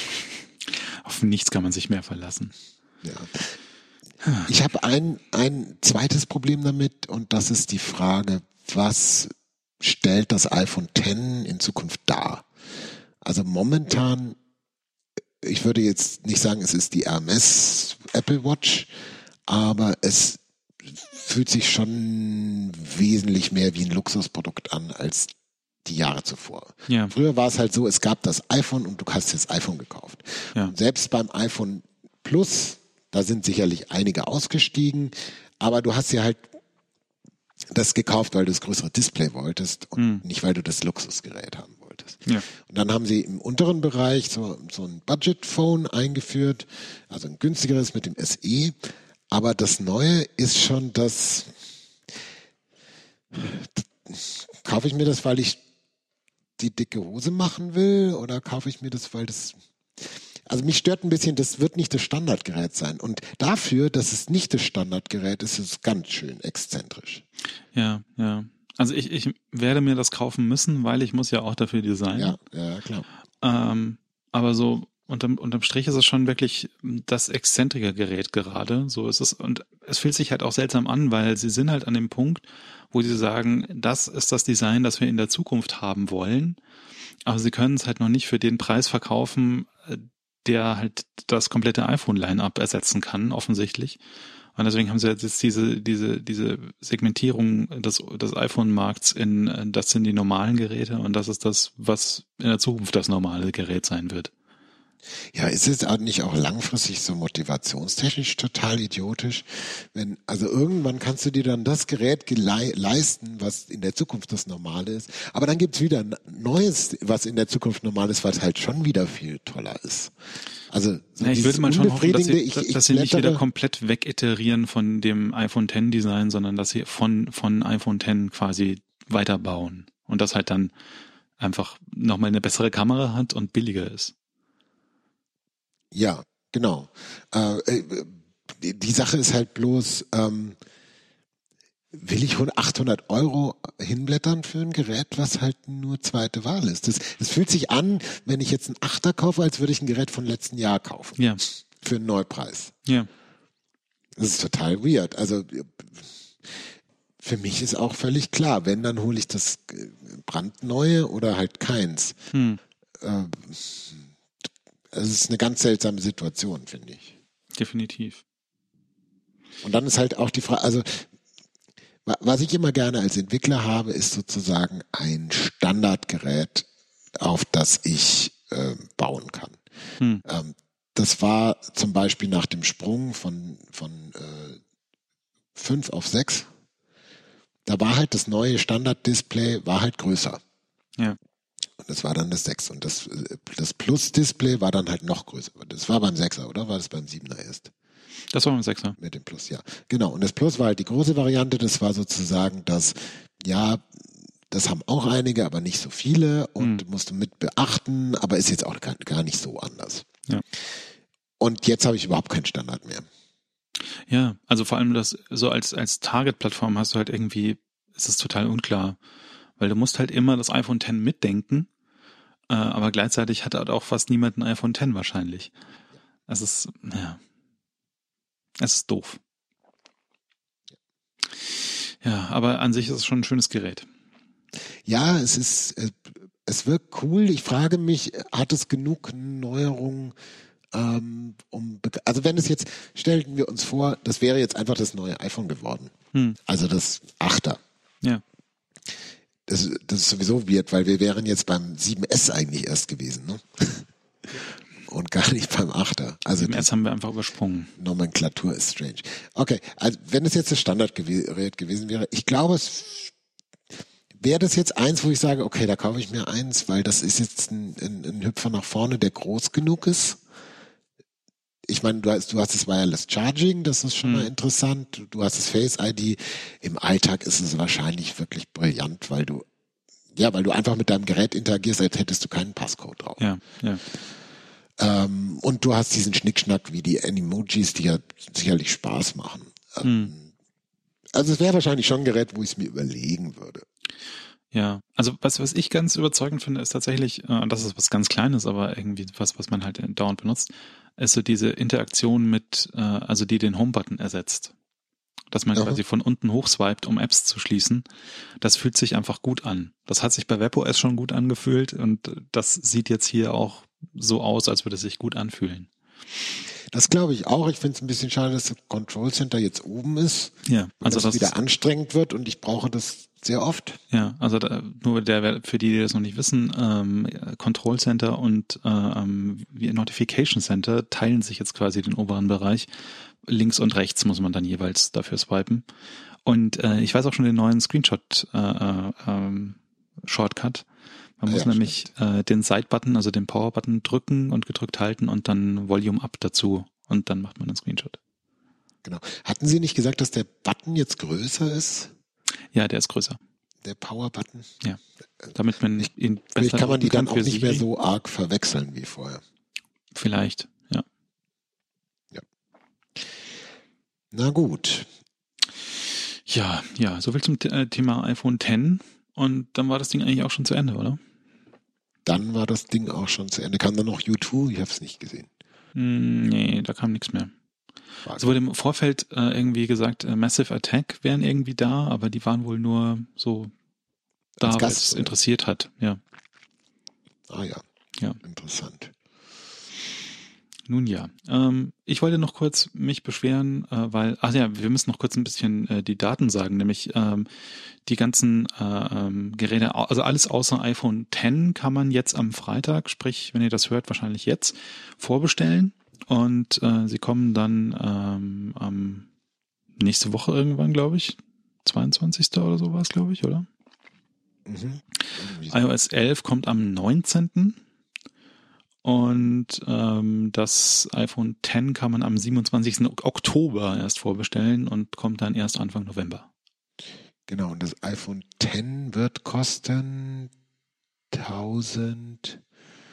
Auf nichts kann man sich mehr verlassen. Ja. Ich habe ein, ein zweites Problem damit und das ist die Frage, was stellt das iPhone X in Zukunft dar? Also momentan, ich würde jetzt nicht sagen, es ist die R M S Apple Watch, aber es fühlt sich schon wesentlich mehr wie ein Luxusprodukt an als die Jahre zuvor. Ja. Früher war es halt so, es gab das iPhone und du hast das iPhone gekauft. Ja. Und selbst beim iPhone Plus, da sind sicherlich einige ausgestiegen, aber du hast ja halt das gekauft, weil du das größere Display wolltest und hm. nicht, weil du das Luxusgerät haben wolltest. Ja. Und dann haben sie im unteren Bereich so, so ein Budget-Phone eingeführt, also ein günstigeres mit dem S E, aber das Neue ist schon das, kaufe ich mir das, weil ich die dicke Hose machen will oder kaufe ich mir das, weil das Also mich stört ein bisschen, das wird nicht das Standardgerät sein. Und dafür, dass es nicht das Standardgerät ist, ist es ganz schön exzentrisch. Ja, ja. Also ich, ich werde mir das kaufen müssen, weil ich muss ja auch dafür designen. Ja, ja, klar. Ähm, aber so unterm, unterm Strich ist es schon wirklich das exzentrige Gerät gerade. So ist es. Und es fühlt sich halt auch seltsam an, weil sie sind halt an dem Punkt, wo sie sagen, das ist das Design, das wir in der Zukunft haben wollen. Aber sie können es halt noch nicht für den Preis verkaufen, der halt das komplette iPhone-Line-Up ersetzen kann, offensichtlich. Und deswegen haben sie jetzt diese, diese, diese Segmentierung des, des iPhone-Markts in, das sind die normalen Geräte und das ist das, was in der Zukunft das normale Gerät sein wird. Ja, ist es auch nicht auch langfristig so motivationstechnisch total idiotisch? Wenn, also irgendwann kannst du dir dann das Gerät gelei- leisten, was in der Zukunft das Normale ist. Aber dann gibt's wieder ein Neues, was in der Zukunft normal ist, was halt schon wieder viel toller ist. Also so ja, ich würde mal schon hoffen, dass sie, ich, ich dass sie nicht wieder komplett wegiterieren von dem iPhone X Design, sondern dass sie von, von iPhone X quasi weiterbauen und das halt dann einfach nochmal eine bessere Kamera hat und billiger ist. Ja, genau. Äh, die, die Sache ist halt bloß, ähm, will ich achthundert Euro hinblättern für ein Gerät, was halt nur zweite Wahl ist? Das, das fühlt sich an, wenn ich jetzt einen Achter kaufe, als würde ich ein Gerät von letzten Jahr kaufen. Ja. Für einen Neupreis. Ja. Das ist total weird. Also für mich ist auch völlig klar, wenn, dann hole ich das brandneue oder halt keins. Hm. Äh, Es ist eine ganz seltsame Situation, finde ich. Definitiv. Und dann ist halt auch die Frage, also was ich immer gerne als Entwickler habe, ist sozusagen ein Standardgerät, auf das ich äh, bauen kann. Hm. Ähm, das war zum Beispiel nach dem Sprung von, von äh, fünf auf sechs. Da war halt das neue Standard-Display war halt größer. Ja. Und das war dann das sechs. Und das, das Plus-Display war dann halt noch größer. Das war beim sechser, oder? War das beim siebener erst? Das war beim sechser. Mit dem Plus, ja. Genau. Und das Plus war halt die große Variante. Das war sozusagen das, ja, das haben auch einige, aber nicht so viele und hm. musste mit beachten, aber ist jetzt auch gar, gar nicht so anders. Ja. Und jetzt habe ich überhaupt keinen Standard mehr. Ja, also vor allem das so als, als Target-Plattform hast du halt irgendwie, ist es total unklar. Weil du musst halt immer das iPhone X mitdenken, äh, aber gleichzeitig hat halt auch fast niemand ein iPhone X wahrscheinlich. Es ist, ja, es ist doof. Ja, aber an sich ist es schon ein schönes Gerät. Ja, es ist, es wirkt cool. Ich frage mich, hat es genug Neuerungen, ähm, um, also wenn es jetzt, stellten wir uns vor, das wäre jetzt einfach das neue iPhone geworden. Hm. Also das Achter. Ja. Das, das ist sowieso weird, weil wir wären jetzt beim sieben S eigentlich erst gewesen, ne? Und gar nicht beim Achter. Also sieben S haben wir einfach übersprungen. Nomenklatur ist strange. Okay, also wenn es jetzt das Standardgerät gewesen wäre, ich glaube, es wäre das jetzt eins, wo ich sage, okay, da kaufe ich mir eins, weil das ist jetzt ein, ein, ein Hüpfer nach vorne, der groß genug ist. Ich meine, du hast, du hast das Wireless Charging, das ist schon hm. mal interessant. Du hast das Face I D. Im Alltag ist es wahrscheinlich wirklich brillant, weil du, ja, weil du einfach mit deinem Gerät interagierst, als hättest du keinen Passcode drauf. Ja, ja. Ähm, und du hast diesen Schnickschnack wie die Animojis, die ja sicherlich Spaß machen. Hm. Ähm, also es wäre wahrscheinlich schon ein Gerät, wo ich es mir überlegen würde. Ja, also was, was ich ganz überzeugend finde, ist tatsächlich, äh, das ist was ganz Kleines, aber irgendwie was, was man halt dauernd benutzt, ist so diese Interaktion mit, äh, also die den Home-Button ersetzt. Dass man Aha. quasi von unten hochswiped, um Apps zu schließen. Das fühlt sich einfach gut an. Das hat sich bei WebOS schon gut angefühlt und das sieht jetzt hier auch so aus, als würde es sich gut anfühlen. Das glaube ich auch. Ich finde es ein bisschen schade, dass das Control Center jetzt oben ist. Ja, also das, das wieder anstrengend wird und ich brauche das sehr oft. Ja, also da, nur der für die, die das noch nicht wissen, ähm, Control Center und ähm, Notification Center teilen sich jetzt quasi den oberen Bereich. Links und rechts muss man dann jeweils dafür swipen. Und äh, ich weiß auch schon den neuen Screenshot äh, äh, ähm, Shortcut. Man muss ja, nämlich äh, den Side-Button, also den Power-Button drücken und gedrückt halten und dann Volume Up dazu und dann macht man einen Screenshot. Genau. Hatten Sie nicht gesagt, dass der Button jetzt größer ist? Ja, der ist größer. Der Power-Button? Ja. Damit man ich, ihn besser kann man die dann auch nicht mehr so arg verwechseln wie vorher. Vielleicht, ja. Ja. Na gut. Ja, ja, soviel zum äh, Thema iPhone X. Und dann war das Ding eigentlich auch schon zu Ende, oder? Dann war das Ding auch schon zu Ende. Kam dann noch U zwei? Ich habe es nicht gesehen. Mm, nee, da kam nichts mehr. Es wurde im Vorfeld äh, irgendwie gesagt, äh, Massive Attack wären irgendwie da, aber die waren wohl nur so da, weil es interessiert hat. Ja. Ah ja. Ja. Interessant. Nun ja, ähm, ich wollte noch kurz mich beschweren, äh, weil, ach ja, wir müssen noch kurz ein bisschen äh, die Daten sagen, nämlich ähm, die ganzen äh, ähm, Geräte, also alles außer iPhone X kann man jetzt am Freitag, sprich, wenn ihr das hört, wahrscheinlich jetzt, vorbestellen und äh, sie kommen dann ähm, am nächste Woche irgendwann, glaube ich, zweiundzwanzigsten oder so war es, glaube ich, oder? Mhm. iOS elf kommt am neunzehnten Und ähm, das iPhone X kann man am siebenundzwanzigsten Oktober erst vorbestellen und kommt dann erst Anfang November. Genau, und das iPhone X wird kosten eintausendzweihundert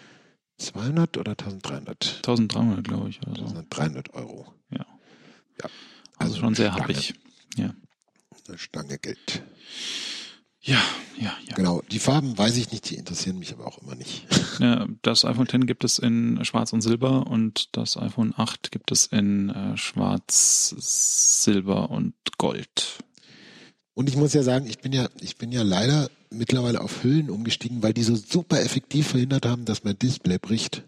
oder eintausenddreihundert? eintausenddreihundert, glaube ich, oder so. eintausenddreihundert Euro. Ja. Ja. Also, also schon sehr happig. Ja. Eine Stange Geld. Ja, ja, ja. Genau, die Farben weiß ich nicht, die interessieren mich aber auch immer nicht. Ja, das iPhone X gibt es in Schwarz und Silber und das iPhone acht gibt es in äh, Schwarz, Silber und Gold. Und ich muss ja sagen, ich bin ja, ich bin ja leider mittlerweile auf Hüllen umgestiegen, weil die so super effektiv verhindert haben, dass mein Display bricht.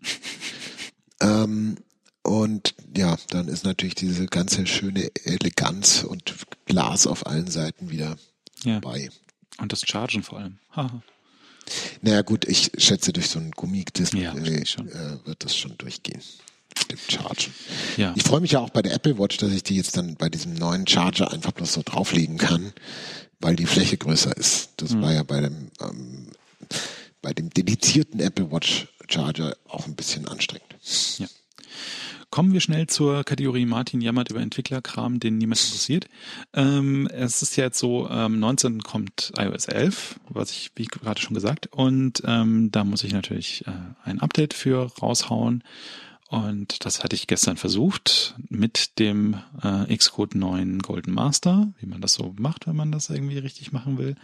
ähm, und ja, dann ist natürlich diese ganze schöne Eleganz und Glas auf allen Seiten wieder ja. bei. Und das Chargen vor allem. Haha. Naja gut, ich schätze, durch so ein Gummidisplay ja, äh, wird das schon durchgehen. Mit dem Chargen. Ja. Ich freue mich ja auch bei der Apple Watch, dass ich die jetzt dann bei diesem neuen Charger einfach bloß so drauflegen kann, weil die Fläche größer ist. Das mhm. war ja bei dem ähm, bei dem dedizierten Apple Watch Charger auch ein bisschen anstrengend. Ja. Kommen wir schnell zur Kategorie Martin jammert über Entwicklerkram, den niemand interessiert. Ähm, es ist ja jetzt so, am neunzehnten kommt iOS elf, was ich, wie gerade schon gesagt, und ähm, da muss ich natürlich äh, ein Update für raushauen. Und das hatte ich gestern versucht mit dem äh, Xcode neun Golden Master, wie man das so macht, wenn man das irgendwie richtig machen will.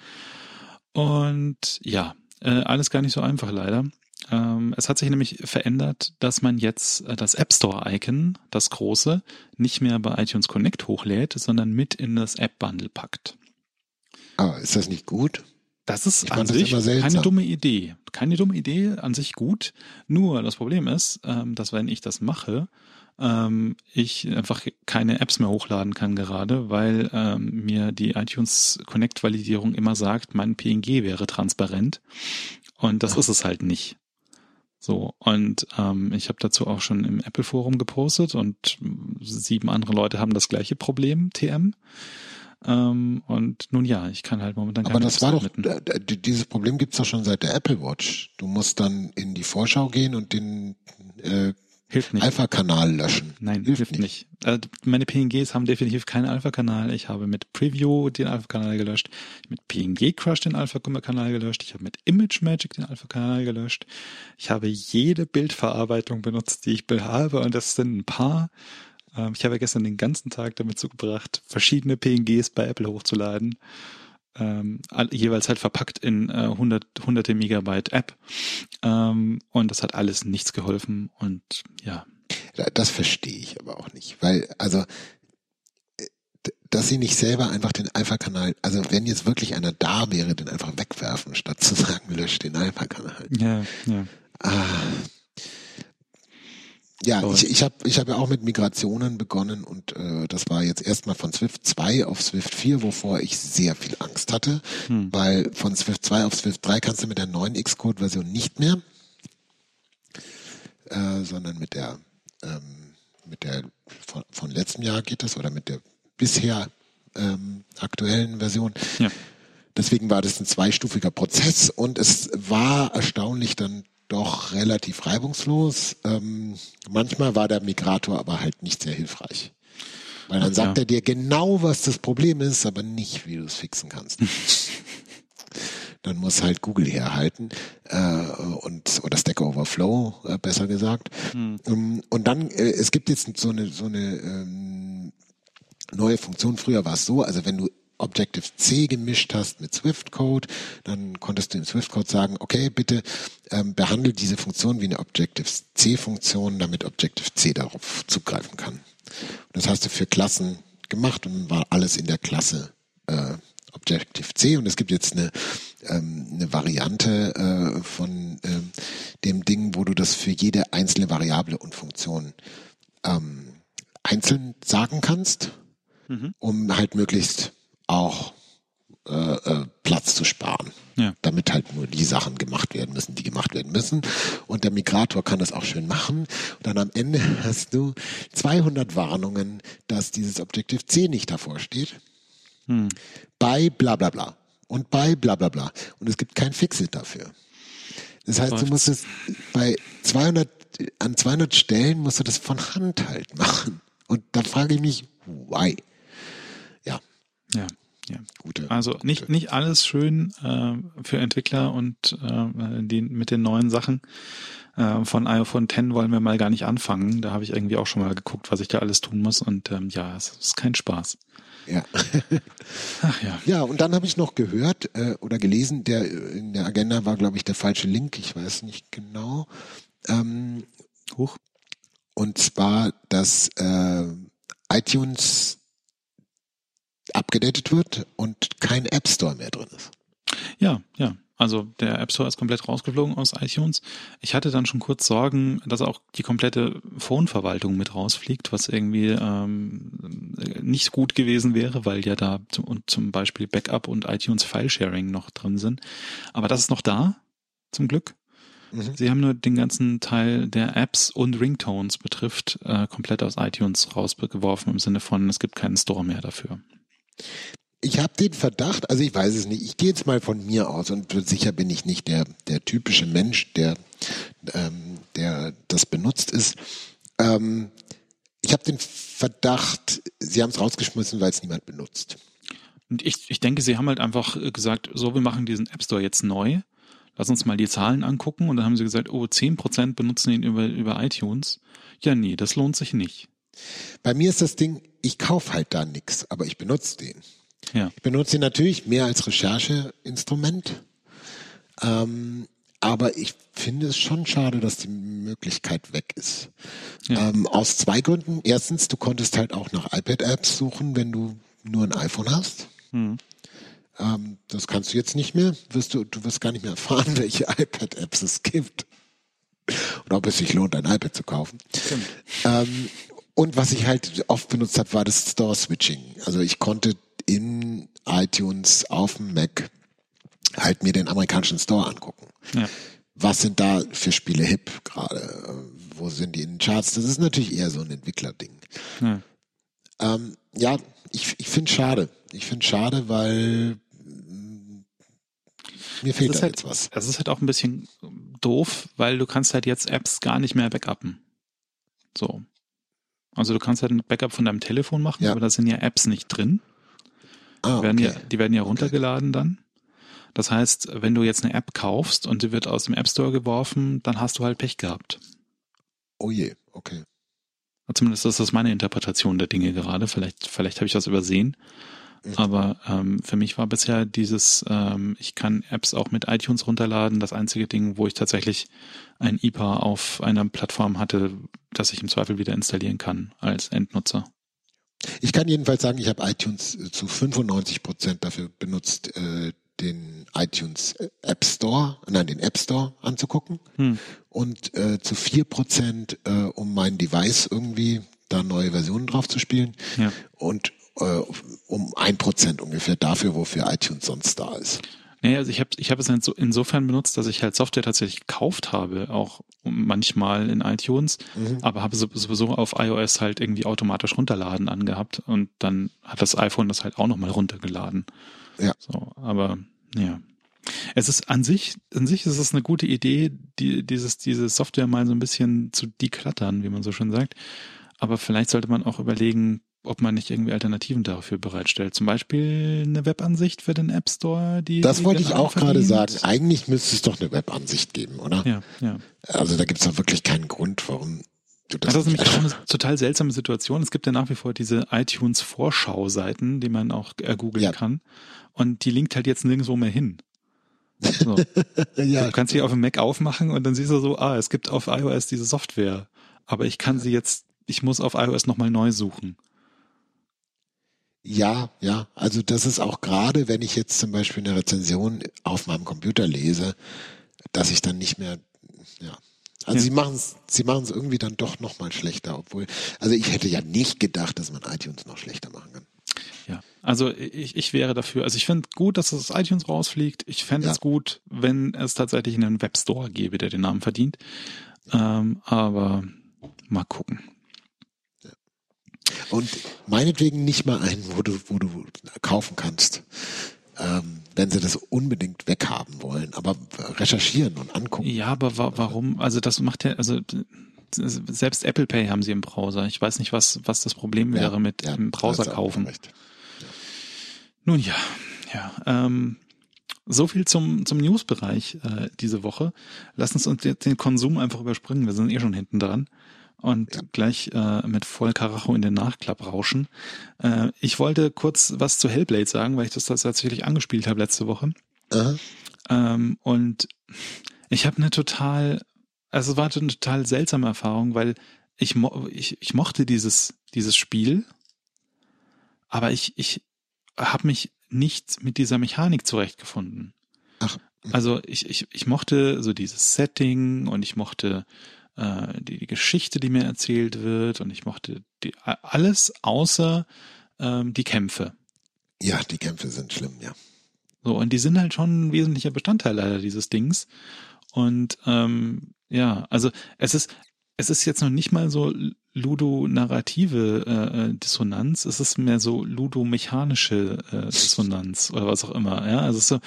Und ja, äh, alles gar nicht so einfach leider. Ähm, es hat sich nämlich verändert, dass man jetzt äh, das App Store-Icon, das große, nicht mehr bei iTunes Connect hochlädt, sondern mit in das App-Bundle packt. Aber ist das nicht gut? Das ist ich an sich keine dumme Idee. Keine dumme Idee, an sich gut. Nur das Problem ist, ähm, dass wenn ich das mache, ähm, ich einfach keine Apps mehr hochladen kann gerade, weil ähm, mir die iTunes Connect Validierung immer sagt, mein P N G wäre transparent. Und das ist es halt nicht. So, und ähm, ich habe dazu auch schon im Apple Forum gepostet und sieben andere Leute haben das gleiche Problem, T M. Ähm, und nun ja, ich kann halt momentan keine Aber das war doch, äh, dieses Problem gibt's doch schon seit der Apple Watch. Du musst dann in die Vorschau gehen und den äh, hilft nicht. Alpha-Kanal löschen. Nein, hilft, hilft nicht. nicht. Also meine P N Gs haben definitiv keinen Alpha-Kanal. Ich habe mit Preview den Alpha-Kanal gelöscht, mit P N G Crush den Alpha-Kanal gelöscht, ich habe mit Image Magic den Alpha-Kanal gelöscht. Ich habe jede Bildverarbeitung benutzt, die ich habe, und das sind ein paar. Ähm, ich habe gestern den ganzen Tag damit zugebracht, verschiedene P N Gs bei Apple hochzuladen. Ähm, jeweils halt verpackt in äh, hundert, hunderte Megabyte App. Ähm, und das hat alles nichts geholfen und ja. Das verstehe ich aber auch nicht, weil, also, dass sie nicht selber einfach den Alpha-Kanal, also wenn jetzt wirklich einer da wäre, den einfach wegwerfen, statt zu sagen, löscht den Alpha-Kanal. Ja, ja. Ah. Ja, ich, ich habe ich hab ja auch mit Migrationen begonnen und äh, das war jetzt erstmal von Swift zwei auf Swift vier, wovor ich sehr viel Angst hatte, hm. weil von Swift zwei auf Swift drei kannst du mit der neuen Xcode-Version nicht mehr, äh, sondern mit der ähm, mit der von, von letztem Jahr geht das oder mit der bisher ähm, aktuellen Version. Ja. Deswegen war das ein zweistufiger Prozess und es war erstaunlich dann doch relativ reibungslos. Ähm, manchmal war der Migrator aber halt nicht sehr hilfreich. Weil dann Ach, sagt ja. er dir genau, was das Problem ist, aber nicht, wie du es fixen kannst. dann muss halt Google herhalten äh, und oder Stack Overflow äh, besser gesagt. Hm. Um, und dann äh, es gibt jetzt so eine so eine ähm, neue Funktion. Früher war es so, also wenn du Objective-C gemischt hast mit Swift-Code, dann konntest du im Swift-Code sagen, okay, bitte ähm, behandle diese Funktion wie eine Objective-C-Funktion, damit Objective-C darauf zugreifen kann. Und das hast du für Klassen gemacht und war alles in der Klasse äh, Objective-C. Und es gibt jetzt eine, ähm, eine Variante äh, von ähm, dem Ding, wo du das für jede einzelne Variable und Funktion ähm, einzeln sagen kannst, mhm. um halt möglichst auch äh, äh, Platz zu sparen, ja. damit halt nur die Sachen gemacht werden müssen, die gemacht werden müssen. Und der Migrator kann das auch schön machen. Und dann am Ende hast du zweihundert Warnungen, dass dieses Objective-C nicht davor steht. Hm. Bei bla bla bla und bei bla bla bla. Und es gibt kein Fixit dafür. Das heißt, du musst es bei zweihundert, an zweihundert Stellen musst du das von Hand halt machen. Und da frage ich mich, why? Ja. Ja. Ja, gute. Also nicht gute. nicht alles schön äh, für Entwickler und äh, die mit den neuen Sachen. Äh, von iPhone X wollen wir mal gar nicht anfangen. Da habe ich irgendwie auch schon mal geguckt, was ich da alles tun muss und ähm, ja, es ist kein Spaß. Ja. Ach ja. Ja, und dann habe ich noch gehört äh, oder gelesen, der in der Agenda war, glaube ich, der falsche Link. Ich weiß nicht genau. Ähm, Huch. Und zwar, dass äh, iTunes abgedatet wird und kein App Store mehr drin ist. Ja, ja. Also der App Store ist komplett rausgeflogen aus iTunes. Ich hatte dann schon kurz Sorgen, dass auch die komplette Phone-Verwaltung mit rausfliegt, was irgendwie ähm, nicht gut gewesen wäre, weil ja da zum, und zum Beispiel Backup und iTunes File-Sharing noch drin sind. Aber das ist noch da, zum Glück. Mhm. Sie haben nur den ganzen Teil der Apps und Ringtones betrifft, äh, komplett aus iTunes rausgeworfen, im Sinne von, es gibt keinen Store mehr dafür. Ich habe den Verdacht, also ich weiß es nicht, ich gehe jetzt mal von mir aus und sicher bin ich nicht der der typische Mensch, der ähm, der das benutzt ist. Ähm, ich habe den Verdacht, sie haben es rausgeschmissen, weil es niemand benutzt. Und ich ich denke, sie haben halt einfach gesagt, so, wir machen diesen App Store jetzt neu, lass uns mal die Zahlen angucken und dann haben sie gesagt, oh, zehn Prozent benutzen ihn über über iTunes. Ja, nee, das lohnt sich nicht. Bei mir ist das Ding, ich kaufe halt da nichts, aber ich benutze den. Ja. Ich benutze ihn natürlich mehr als Rechercheinstrument, ähm, aber ich finde es schon schade, dass die Möglichkeit weg ist. Ja. Ähm, aus zwei Gründen. Erstens, du konntest halt auch nach iPad-Apps suchen, wenn du nur ein iPhone hast. Mhm. Ähm, das kannst du jetzt nicht mehr. Wirst du, du wirst gar nicht mehr erfahren, welche iPad-Apps es gibt. Oder ob es sich lohnt, ein iPad zu kaufen. Ähm, und was ich halt oft benutzt habe, war das Store-Switching. Also ich konnte in iTunes auf dem Mac halt mir den amerikanischen Store angucken. Ja. Was sind da für Spiele hip gerade? Wo sind die in den Charts? Das ist natürlich eher so ein Entwicklerding. Ja, ähm, ja ich, ich finde es schade. Ich finde es schade, weil mir fehlt da halt, jetzt was. Es ist halt auch ein bisschen doof, weil du kannst halt jetzt Apps gar nicht mehr backuppen. So. Also du kannst halt ein Backup von deinem Telefon machen, ja. aber da sind ja Apps nicht drin. Ah, die, werden okay. ja, die werden ja runtergeladen okay. dann. Das heißt, wenn du jetzt eine App kaufst und die wird aus dem App Store geworfen, dann hast du halt Pech gehabt. Oh je, okay. Zumindest ist das meine Interpretation der Dinge gerade. Vielleicht, vielleicht habe ich das übersehen. Mhm. Aber ähm, für mich war bisher dieses, ähm, ich kann Apps auch mit iTunes runterladen, das einzige Ding, wo ich tatsächlich ein I P A auf einer Plattform hatte, das ich im Zweifel wieder installieren kann als Endnutzer. Ich kann jedenfalls sagen, ich habe iTunes zu fünfundneunzig Prozent dafür benutzt, äh, den iTunes App Store, nein, den App Store anzugucken hm. und äh, zu vier Prozent, äh, um mein Device irgendwie da neue Versionen drauf zu spielen ja. und äh, um ein Prozent ungefähr dafür, wofür iTunes sonst da ist. Naja, also ich habe ich hab es insofern benutzt, dass ich halt Software tatsächlich gekauft habe, auch manchmal in iTunes, mhm. aber habe sowieso auf iOS halt irgendwie automatisch runterladen angehabt und dann hat das iPhone das halt auch nochmal runtergeladen. Ja. So, aber ja. Es ist an sich, an sich ist es eine gute Idee, die, dieses, diese Software mal so ein bisschen zu decluttern, wie man so schön sagt. Aber vielleicht sollte man auch überlegen, ob man nicht irgendwie Alternativen dafür bereitstellt. Zum Beispiel eine Webansicht für den App Store, die. Das die wollte ich auch gerade verdient. sagen. Eigentlich müsste es doch eine Webansicht geben, oder? Ja, ja. Also da gibt es doch wirklich keinen Grund, warum du Das, das das ist nicht nämlich auch eine total seltsame Situation. Es gibt ja nach wie vor diese iTunes-Vorschau-Seiten, die man auch äh, googeln Ja. kann. Und die linkt halt jetzt nirgendwo mehr hin. So. ja, Du kannst sie auf dem Mac aufmachen und dann siehst du so, ah, es gibt auf iOS diese Software. Aber ich kann sie jetzt, ich muss auf iOS nochmal neu suchen. Ja, ja, also das ist auch gerade, wenn ich jetzt zum Beispiel eine Rezension auf meinem Computer lese, dass ich dann nicht mehr, ja, also Ja. sie machen es, sie machen es irgendwie dann doch nochmal schlechter, obwohl, also ich hätte ja nicht gedacht, dass man iTunes noch schlechter machen kann. Ja, also ich, ich wäre dafür, also ich finde gut, dass es aus iTunes rausfliegt. Ich fände Ja. es gut, wenn es tatsächlich einen Webstore gäbe, der den Namen verdient. Ähm, aber mal gucken. Und meinetwegen nicht mal einen, wo du, wo du kaufen kannst, ähm, wenn sie das unbedingt weghaben wollen, aber recherchieren und angucken. Ja, aber wa warum? Also das macht ja, also selbst Apple Pay haben sie im Browser. Ich weiß nicht, was was das Problem wäre Ja, mit ja, im Browser da hast du auch kaufen. recht. Nun ja, ja. Ähm, so viel zum zum Newsbereich äh, diese Woche. Lass uns uns jetzt den Konsum einfach überspringen. Wir sind eh schon hinten dran. Und Ja. gleich äh, mit voll Karacho in den Nachklapp rauschen. Äh, ich wollte kurz was zu Hellblade sagen, weil ich das tatsächlich angespielt habe letzte Woche. Aha. Ähm, und ich habe eine total, also es war eine total seltsame Erfahrung, weil ich, mo ich, ich mochte dieses, dieses Spiel, aber ich, ich habe mich nicht mit dieser Mechanik zurechtgefunden. Ach. Also ich, ich, ich mochte so dieses Setting und ich mochte äh, die, die Geschichte, die mir erzählt wird, und ich mochte die, alles außer ähm, die Kämpfe. Ja, die Kämpfe sind schlimm, ja. So, und die sind halt schon ein wesentlicher Bestandteil leider dieses Dings. Und ähm, ja, also es ist, es ist jetzt noch nicht mal so ludonarrative äh, Dissonanz, es ist mehr so ludomechanische äh, Dissonanz oder was auch immer. Ja, also es ist so,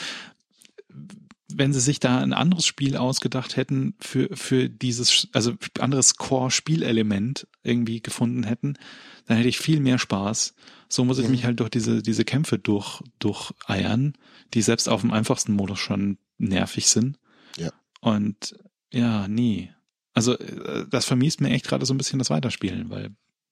wenn sie sich da ein anderes Spiel ausgedacht hätten für für dieses, also anderes Core-Spielelement irgendwie gefunden hätten, dann hätte ich viel mehr Spaß. So muss ich Mhm. mich halt durch diese diese Kämpfe durch durcheiern, die selbst auf dem einfachsten Modus schon nervig sind. Ja. Und ja, nee. Also äh, das vermisst mir echt gerade so ein bisschen das Weiterspielen, weil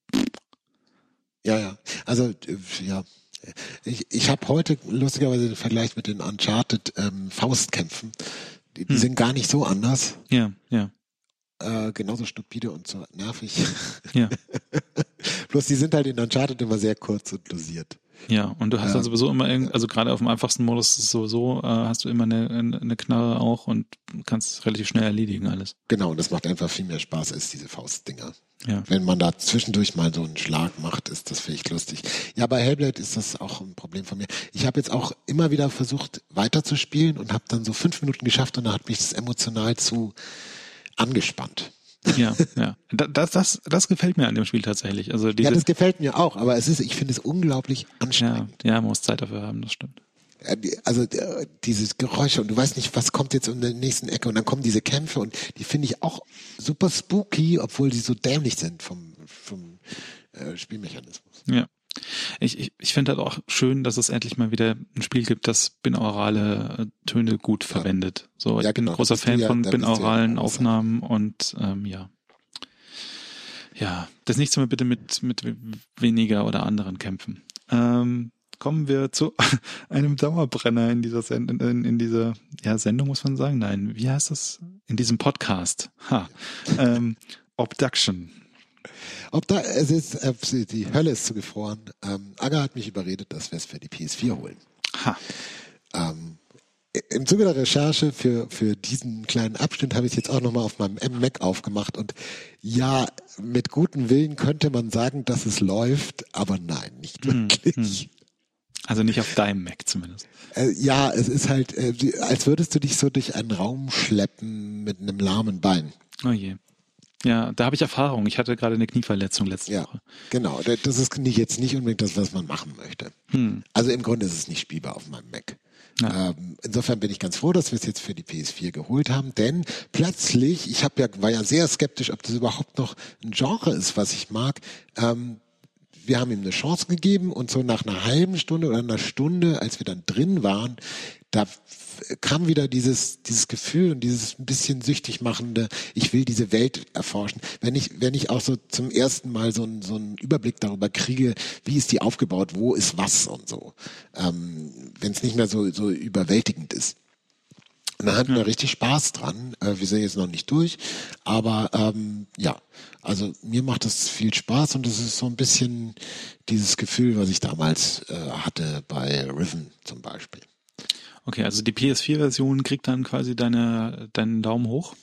Ja, ja. Also, äh, ja. Ich, ich habe heute lustigerweise den Vergleich mit den Uncharted ähm, Faustkämpfen. Die, die Hm. sind gar nicht so anders. ja, ja, Äh, genauso stupide und so nervig. ja. Bloß die sind halt in Uncharted immer sehr kurz und dosiert. Ja, und du hast Ja. dann sowieso immer, irgend, also gerade auf dem einfachsten Modus ist es sowieso, äh, hast du immer eine, eine eine Knarre auch und kannst relativ schnell erledigen alles. Genau, und das macht einfach viel mehr Spaß als diese Faustdinger. Ja. Wenn man da zwischendurch mal so einen Schlag macht, ist das vielleicht lustig. Ja, bei Hellblade ist das auch ein Problem von mir. Ich habe jetzt auch immer wieder versucht weiterzuspielen und habe dann so fünf Minuten geschafft und da hat mich das emotional zu angespannt. Ja, ja. Da- Das, das, das gefällt mir an dem Spiel tatsächlich. Also diese, Ja, das gefällt mir auch, aber es ist, ich finde es unglaublich ja, anstrengend. ja, man muss Zeit dafür haben, das stimmt. Ja, die- Also äh, dieses Geräusche und du weißt nicht, was kommt jetzt um der nächsten Ecke und dann kommen diese Kämpfe und die finde ich auch super spooky, obwohl sie so dämlich sind vom, vom äh, Spielmechanismus. Ja. Ich, ich, ich finde halt auch schön, dass es endlich mal wieder ein Spiel gibt, das binaurale äh, Töne gut verwendet. So, ich Ja, bin genau, ein großer da bist du Fan ja- von da bist du ja binauralen großer. Aufnahmen und ähm, ja. Ja, das nächste Mal bitte mit, mit weniger oder anderen Kämpfen. Ähm, kommen wir zu einem Dauerbrenner in dieser Send in, in dieser ja, Sendung, muss man sagen. Nein, wie heißt das? In diesem Podcast. Ha. Ähm, Obduction. Ob da, es ist, äh, die Hölle ist zugefroren. Ähm, Aga hat mich überredet, dass wir es für die P S vier holen. Ha. Ähm, Im Zuge der Recherche für, für diesen kleinen Abschnitt habe ich es jetzt auch nochmal auf meinem M-Mac aufgemacht und ja, mit gutem Willen könnte man sagen, dass es läuft, aber nein, nicht Hm, wirklich. Also nicht auf deinem Mac zumindest. Äh, ja, es ist halt, äh, wie- als würdest du dich so durch einen Raum schleppen mit einem lahmen Bein. Oh je. Ja, da habe ich Erfahrung. Ich hatte gerade eine Knieverletzung letzte Ja, Woche. genau. Das ist nicht, jetzt nicht unbedingt das, was man machen möchte. Hm. Also im Grunde ist es nicht spielbar auf meinem Mac. Ja. Ähm, insofern bin ich ganz froh, dass wir es jetzt für die P S vier geholt haben, denn plötzlich, ich hab ja, war ja sehr skeptisch, ob das überhaupt noch ein Genre ist, was ich mag. Ähm, wir haben ihm eine Chance gegeben und so nach einer halben Stunde oder einer Stunde, als wir dann drin waren, da kam wieder dieses dieses Gefühl und dieses ein bisschen süchtig machende, ich will diese Welt erforschen. Wenn ich wenn ich auch so zum ersten Mal so einen so einen Überblick darüber kriege, wie ist die aufgebaut, wo ist was und so, ähm, wenn es nicht mehr so so überwältigend ist. Und dann hatten wir richtig Spaß dran. Äh, wir sind jetzt noch nicht durch, aber ähm, ja, also mir macht das viel Spaß und es ist so ein bisschen dieses Gefühl, was ich damals äh, hatte bei Riven zum Beispiel. Okay, also die P S vier Version kriegt dann quasi deine, deinen Daumen hoch?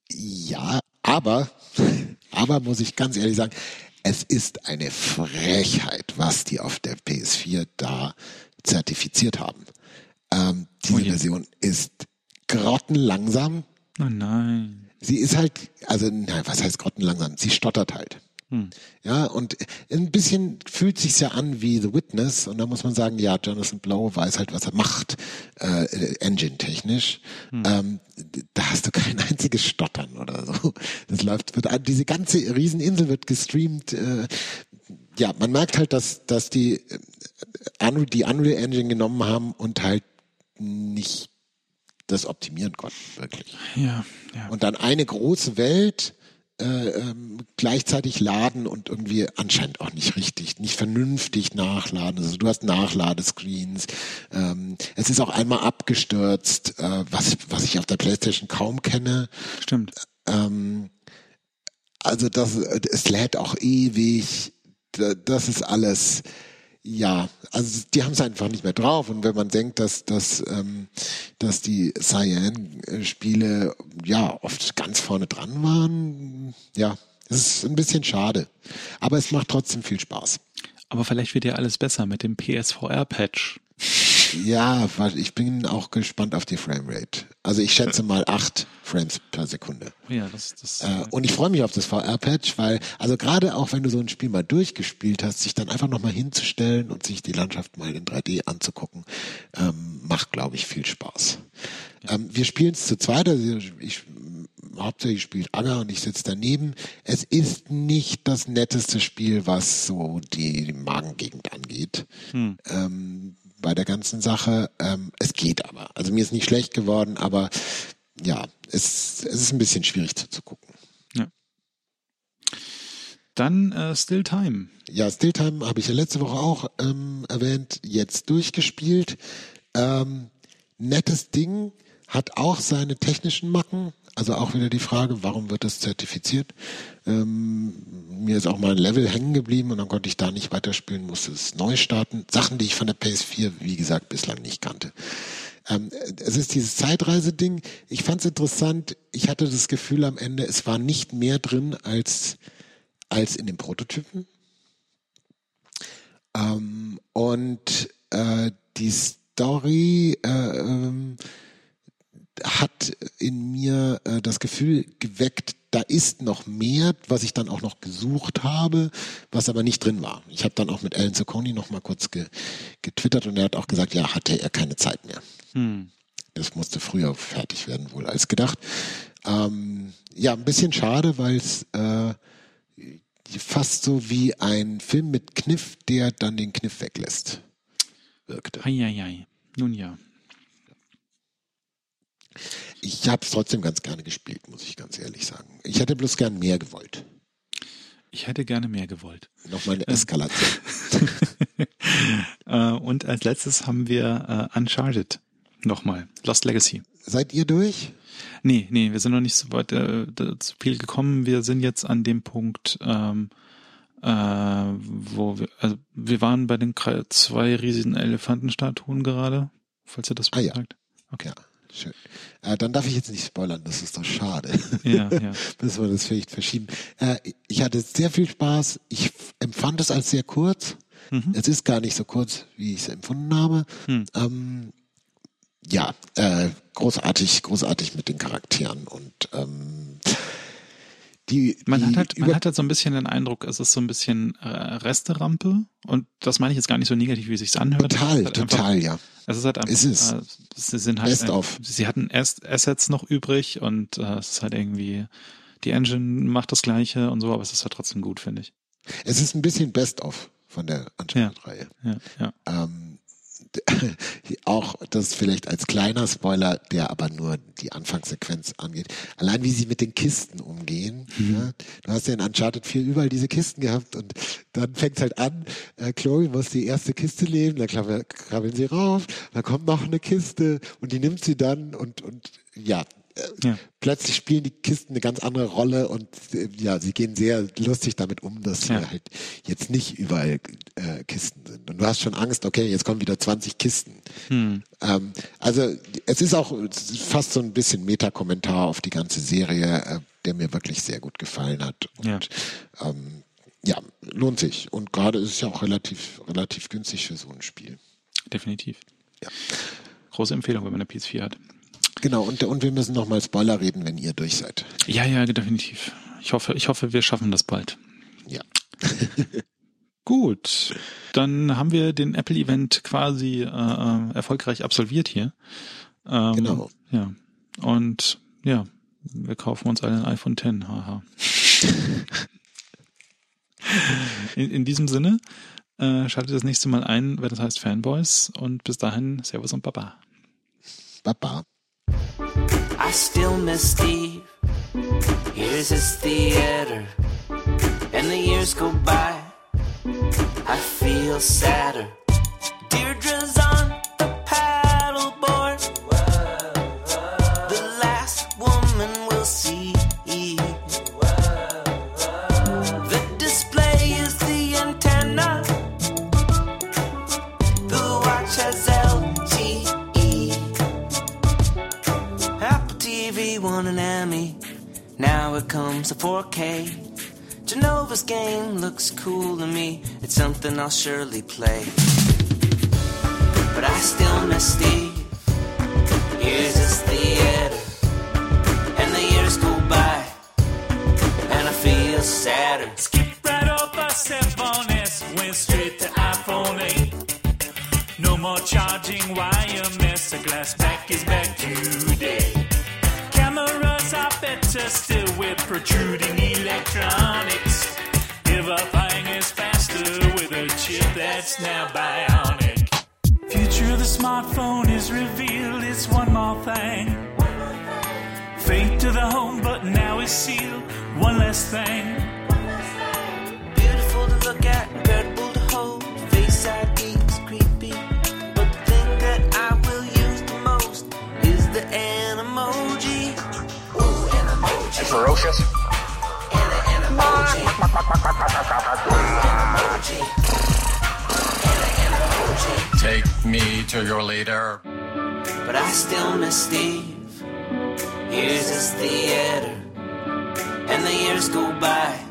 Ja, aber, aber muss ich ganz ehrlich sagen, es ist eine Frechheit, was die auf der P S vier da zertifiziert haben. Ähm, diese Oh je. Version ist grottenlangsam. Oh nein. Sie ist halt, also nein, was heißt grottenlangsam? Sie stottert halt. Hm. Ja, und ein bisschen fühlt sich's ja an wie The Witness und da muss man sagen, ja, Jonathan Blow weiß halt, was er macht, äh, Engine-technisch. Hm. Ähm, da hast du kein einziges Stottern oder so. Das läuft, wird, diese ganze Rieseninsel wird gestreamt. Äh, ja, man merkt halt, dass, dass die, äh, die Unreal Engine genommen haben und halt nicht das optimieren konnten, wirklich. Ja, ja. Und dann eine große Welt äh, ähm, gleichzeitig laden und irgendwie anscheinend auch nicht richtig, nicht vernünftig nachladen. Also du hast Nachladescreens. Ähm, es ist auch einmal abgestürzt, äh, was was ich auf der PlayStation kaum kenne. Stimmt. Ähm, also das, es lädt auch ewig. Das ist alles. Ja, also die haben es einfach nicht mehr drauf. Und wenn man denkt, dass, dass, ähm, dass die Cyan-Spiele ja oft ganz vorne dran waren, ja, das ist ein bisschen schade. Aber es macht trotzdem viel Spaß. Aber vielleicht wird ja alles besser mit dem P S V R-Patch. Ja, ich bin auch gespannt auf die Framerate. Also ich schätze mal acht Frames per Sekunde. Ja, das, das. Äh, und ich freue mich auf das V R-Patch, weil, also gerade auch wenn du so ein Spiel mal durchgespielt hast, sich dann einfach nochmal hinzustellen und sich die Landschaft mal in drei D anzugucken, ähm, macht, glaube ich, viel Spaß. Ja. Ähm, wir spielen es zu zweit, also ich, hauptsächlich spielt Anna und ich sitze daneben. Es ist nicht das netteste Spiel, was so die Magengegend angeht. Hm. Ähm, bei der ganzen Sache. Ähm, es geht aber. Also mir ist nicht schlecht geworden, aber ja, es, es ist ein bisschen schwierig zuzugucken. Ja. Dann äh, Still Time. Ja, Still Time habe ich ja letzte Woche auch ähm, erwähnt, jetzt durchgespielt. Ähm, nettes Ding, hat auch seine technischen Macken. Also auch wieder die Frage, warum wird das zertifiziert? Ähm, mir ist auch mal ein Level hängen geblieben und dann konnte ich da nicht weiterspielen, musste es neu starten. Sachen, die ich von der P S vier, wie gesagt, bislang nicht kannte. Ähm, es ist dieses Zeitreise-Ding. Ich fand es interessant. Ich hatte das Gefühl am Ende, es war nicht mehr drin als, als in dem Prototypen. Ähm, und äh, die Story äh, ähm, hat in mir äh, das Gefühl geweckt, da ist noch mehr, was ich dann auch noch gesucht habe, was aber nicht drin war. Ich habe dann auch mit Alan Zucconi noch mal kurz ge, getwittert und er hat auch gesagt, ja, hatte er keine Zeit mehr. Hm. Das musste früher fertig werden wohl als gedacht. Ähm, ja, ein bisschen schade, weil es äh, fast so wie ein Film mit Kniff, der dann den Kniff weglässt, wirkte. Eieiei. Nun ja. Ich habe es trotzdem ganz gerne gespielt, muss ich ganz ehrlich sagen. Ich hätte bloß gern mehr gewollt. Ich hätte gerne mehr gewollt. Nochmal eine Eskalation. Und als letztes haben wir uh, Uncharted. Nochmal. Lost Legacy. Seid ihr durch? Nee, nee, wir sind noch nicht so weit äh, zu viel gekommen. Wir sind jetzt an dem Punkt, ähm, äh, wo wir, also wir waren bei den zwei riesigen Elefantenstatuen gerade, falls ihr das ah, ja. sagt. Okay. Ja. Schön. Äh, dann darf ich jetzt nicht spoilern, das ist doch schade. Ja, ja. Müssen wir das vielleicht verschieben. Äh, ich hatte sehr viel Spaß. Ich empfand es als sehr kurz. Mhm. Es ist gar nicht so kurz, wie ich es empfunden habe. Mhm. Ähm, ja, äh, großartig, großartig mit den Charakteren und ähm, die, man die hat halt, man hat halt so ein bisschen den Eindruck, es ist so ein bisschen äh, Resterampe und das meine ich jetzt gar nicht so negativ, wie es sich anhört. Total, halt total, einfach, ja. Es ist halt einfach, ist es. Äh, sie sind halt, Best of. sie hatten erst Assets noch übrig und äh, es ist halt irgendwie, die Engine macht das Gleiche und so, aber es ist halt trotzdem gut, finde ich. Es ist ein bisschen Best of. von der Uncharted-Reihe. Ja, ja. Ähm, auch das vielleicht als kleiner Spoiler, der aber nur die Anfangssequenz angeht. Allein wie sie mit den Kisten umgehen. Mhm. Ja, du hast ja in Uncharted vier überall diese Kisten gehabt und dann fängt es halt an, äh, Chloe muss die erste Kiste nehmen, dann krabbeln, krabbeln sie rauf, dann kommt noch eine Kiste und die nimmt sie dann und, und ja, Ja. plötzlich spielen die Kisten eine ganz andere Rolle und äh, ja, sie gehen sehr lustig damit um, dass ja. hier halt jetzt nicht überall äh, Kisten sind. Und du hast schon Angst, okay, jetzt kommen wieder zwanzig Kisten. Hm. Ähm, also es ist auch es ist fast so ein bisschen Meta-Kommentar auf die ganze Serie, äh, der mir wirklich sehr gut gefallen hat. Und ja, ähm, ja lohnt sich. Und gerade ist es ja auch relativ, relativ günstig für so ein Spiel. Definitiv. Ja. Große Empfehlung, wenn man eine P S vier hat. Genau, und, und wir müssen nochmal Spoiler reden, wenn ihr durch seid. Ja, ja, definitiv. Ich hoffe, ich hoffe, wir schaffen das bald. Ja. Gut, dann haben wir den Apple-Event quasi äh, erfolgreich absolviert hier. Ähm, genau. Ja, und ja, wir kaufen uns alle ein iPhone X, haha. in, in diesem Sinne, äh, schaltet das nächste Mal ein, wenn das heißt Fanboys, und bis dahin, Servus und Baba. Baba. I still miss Steve. Here's his theater, and the years go by. I feel sadder. Deirdre's on the paddleboard. The last woman we'll see. The display is the antenna. The watch has L T E. Apple T V won an Emmy. Now it comes to four K. Genova's game looks cool to me. It's something I'll surely play. But I still miss Steve. Here's his theater, and the years go by, and I feel sadder. Skip right off the seven S, went straight to iPhone eight. No more charging wireless, a glass back is back today. Cameras are better still with protruding electronics. Everything is faster with a chip that's now bionic. Future of the smartphone is revealed, it's one more thing. Fate to the home button now is sealed, one less thing. Beautiful to look at, incredible to hold. Face I D is creepy, but the thing that I will use the most is the Animoji. Ooh, Animoji. Ferocious. Ana, Animoji. Animoji. Ana, Animoji. Take me to your leader. But I still miss Steve. Here's his theater, and the years go by.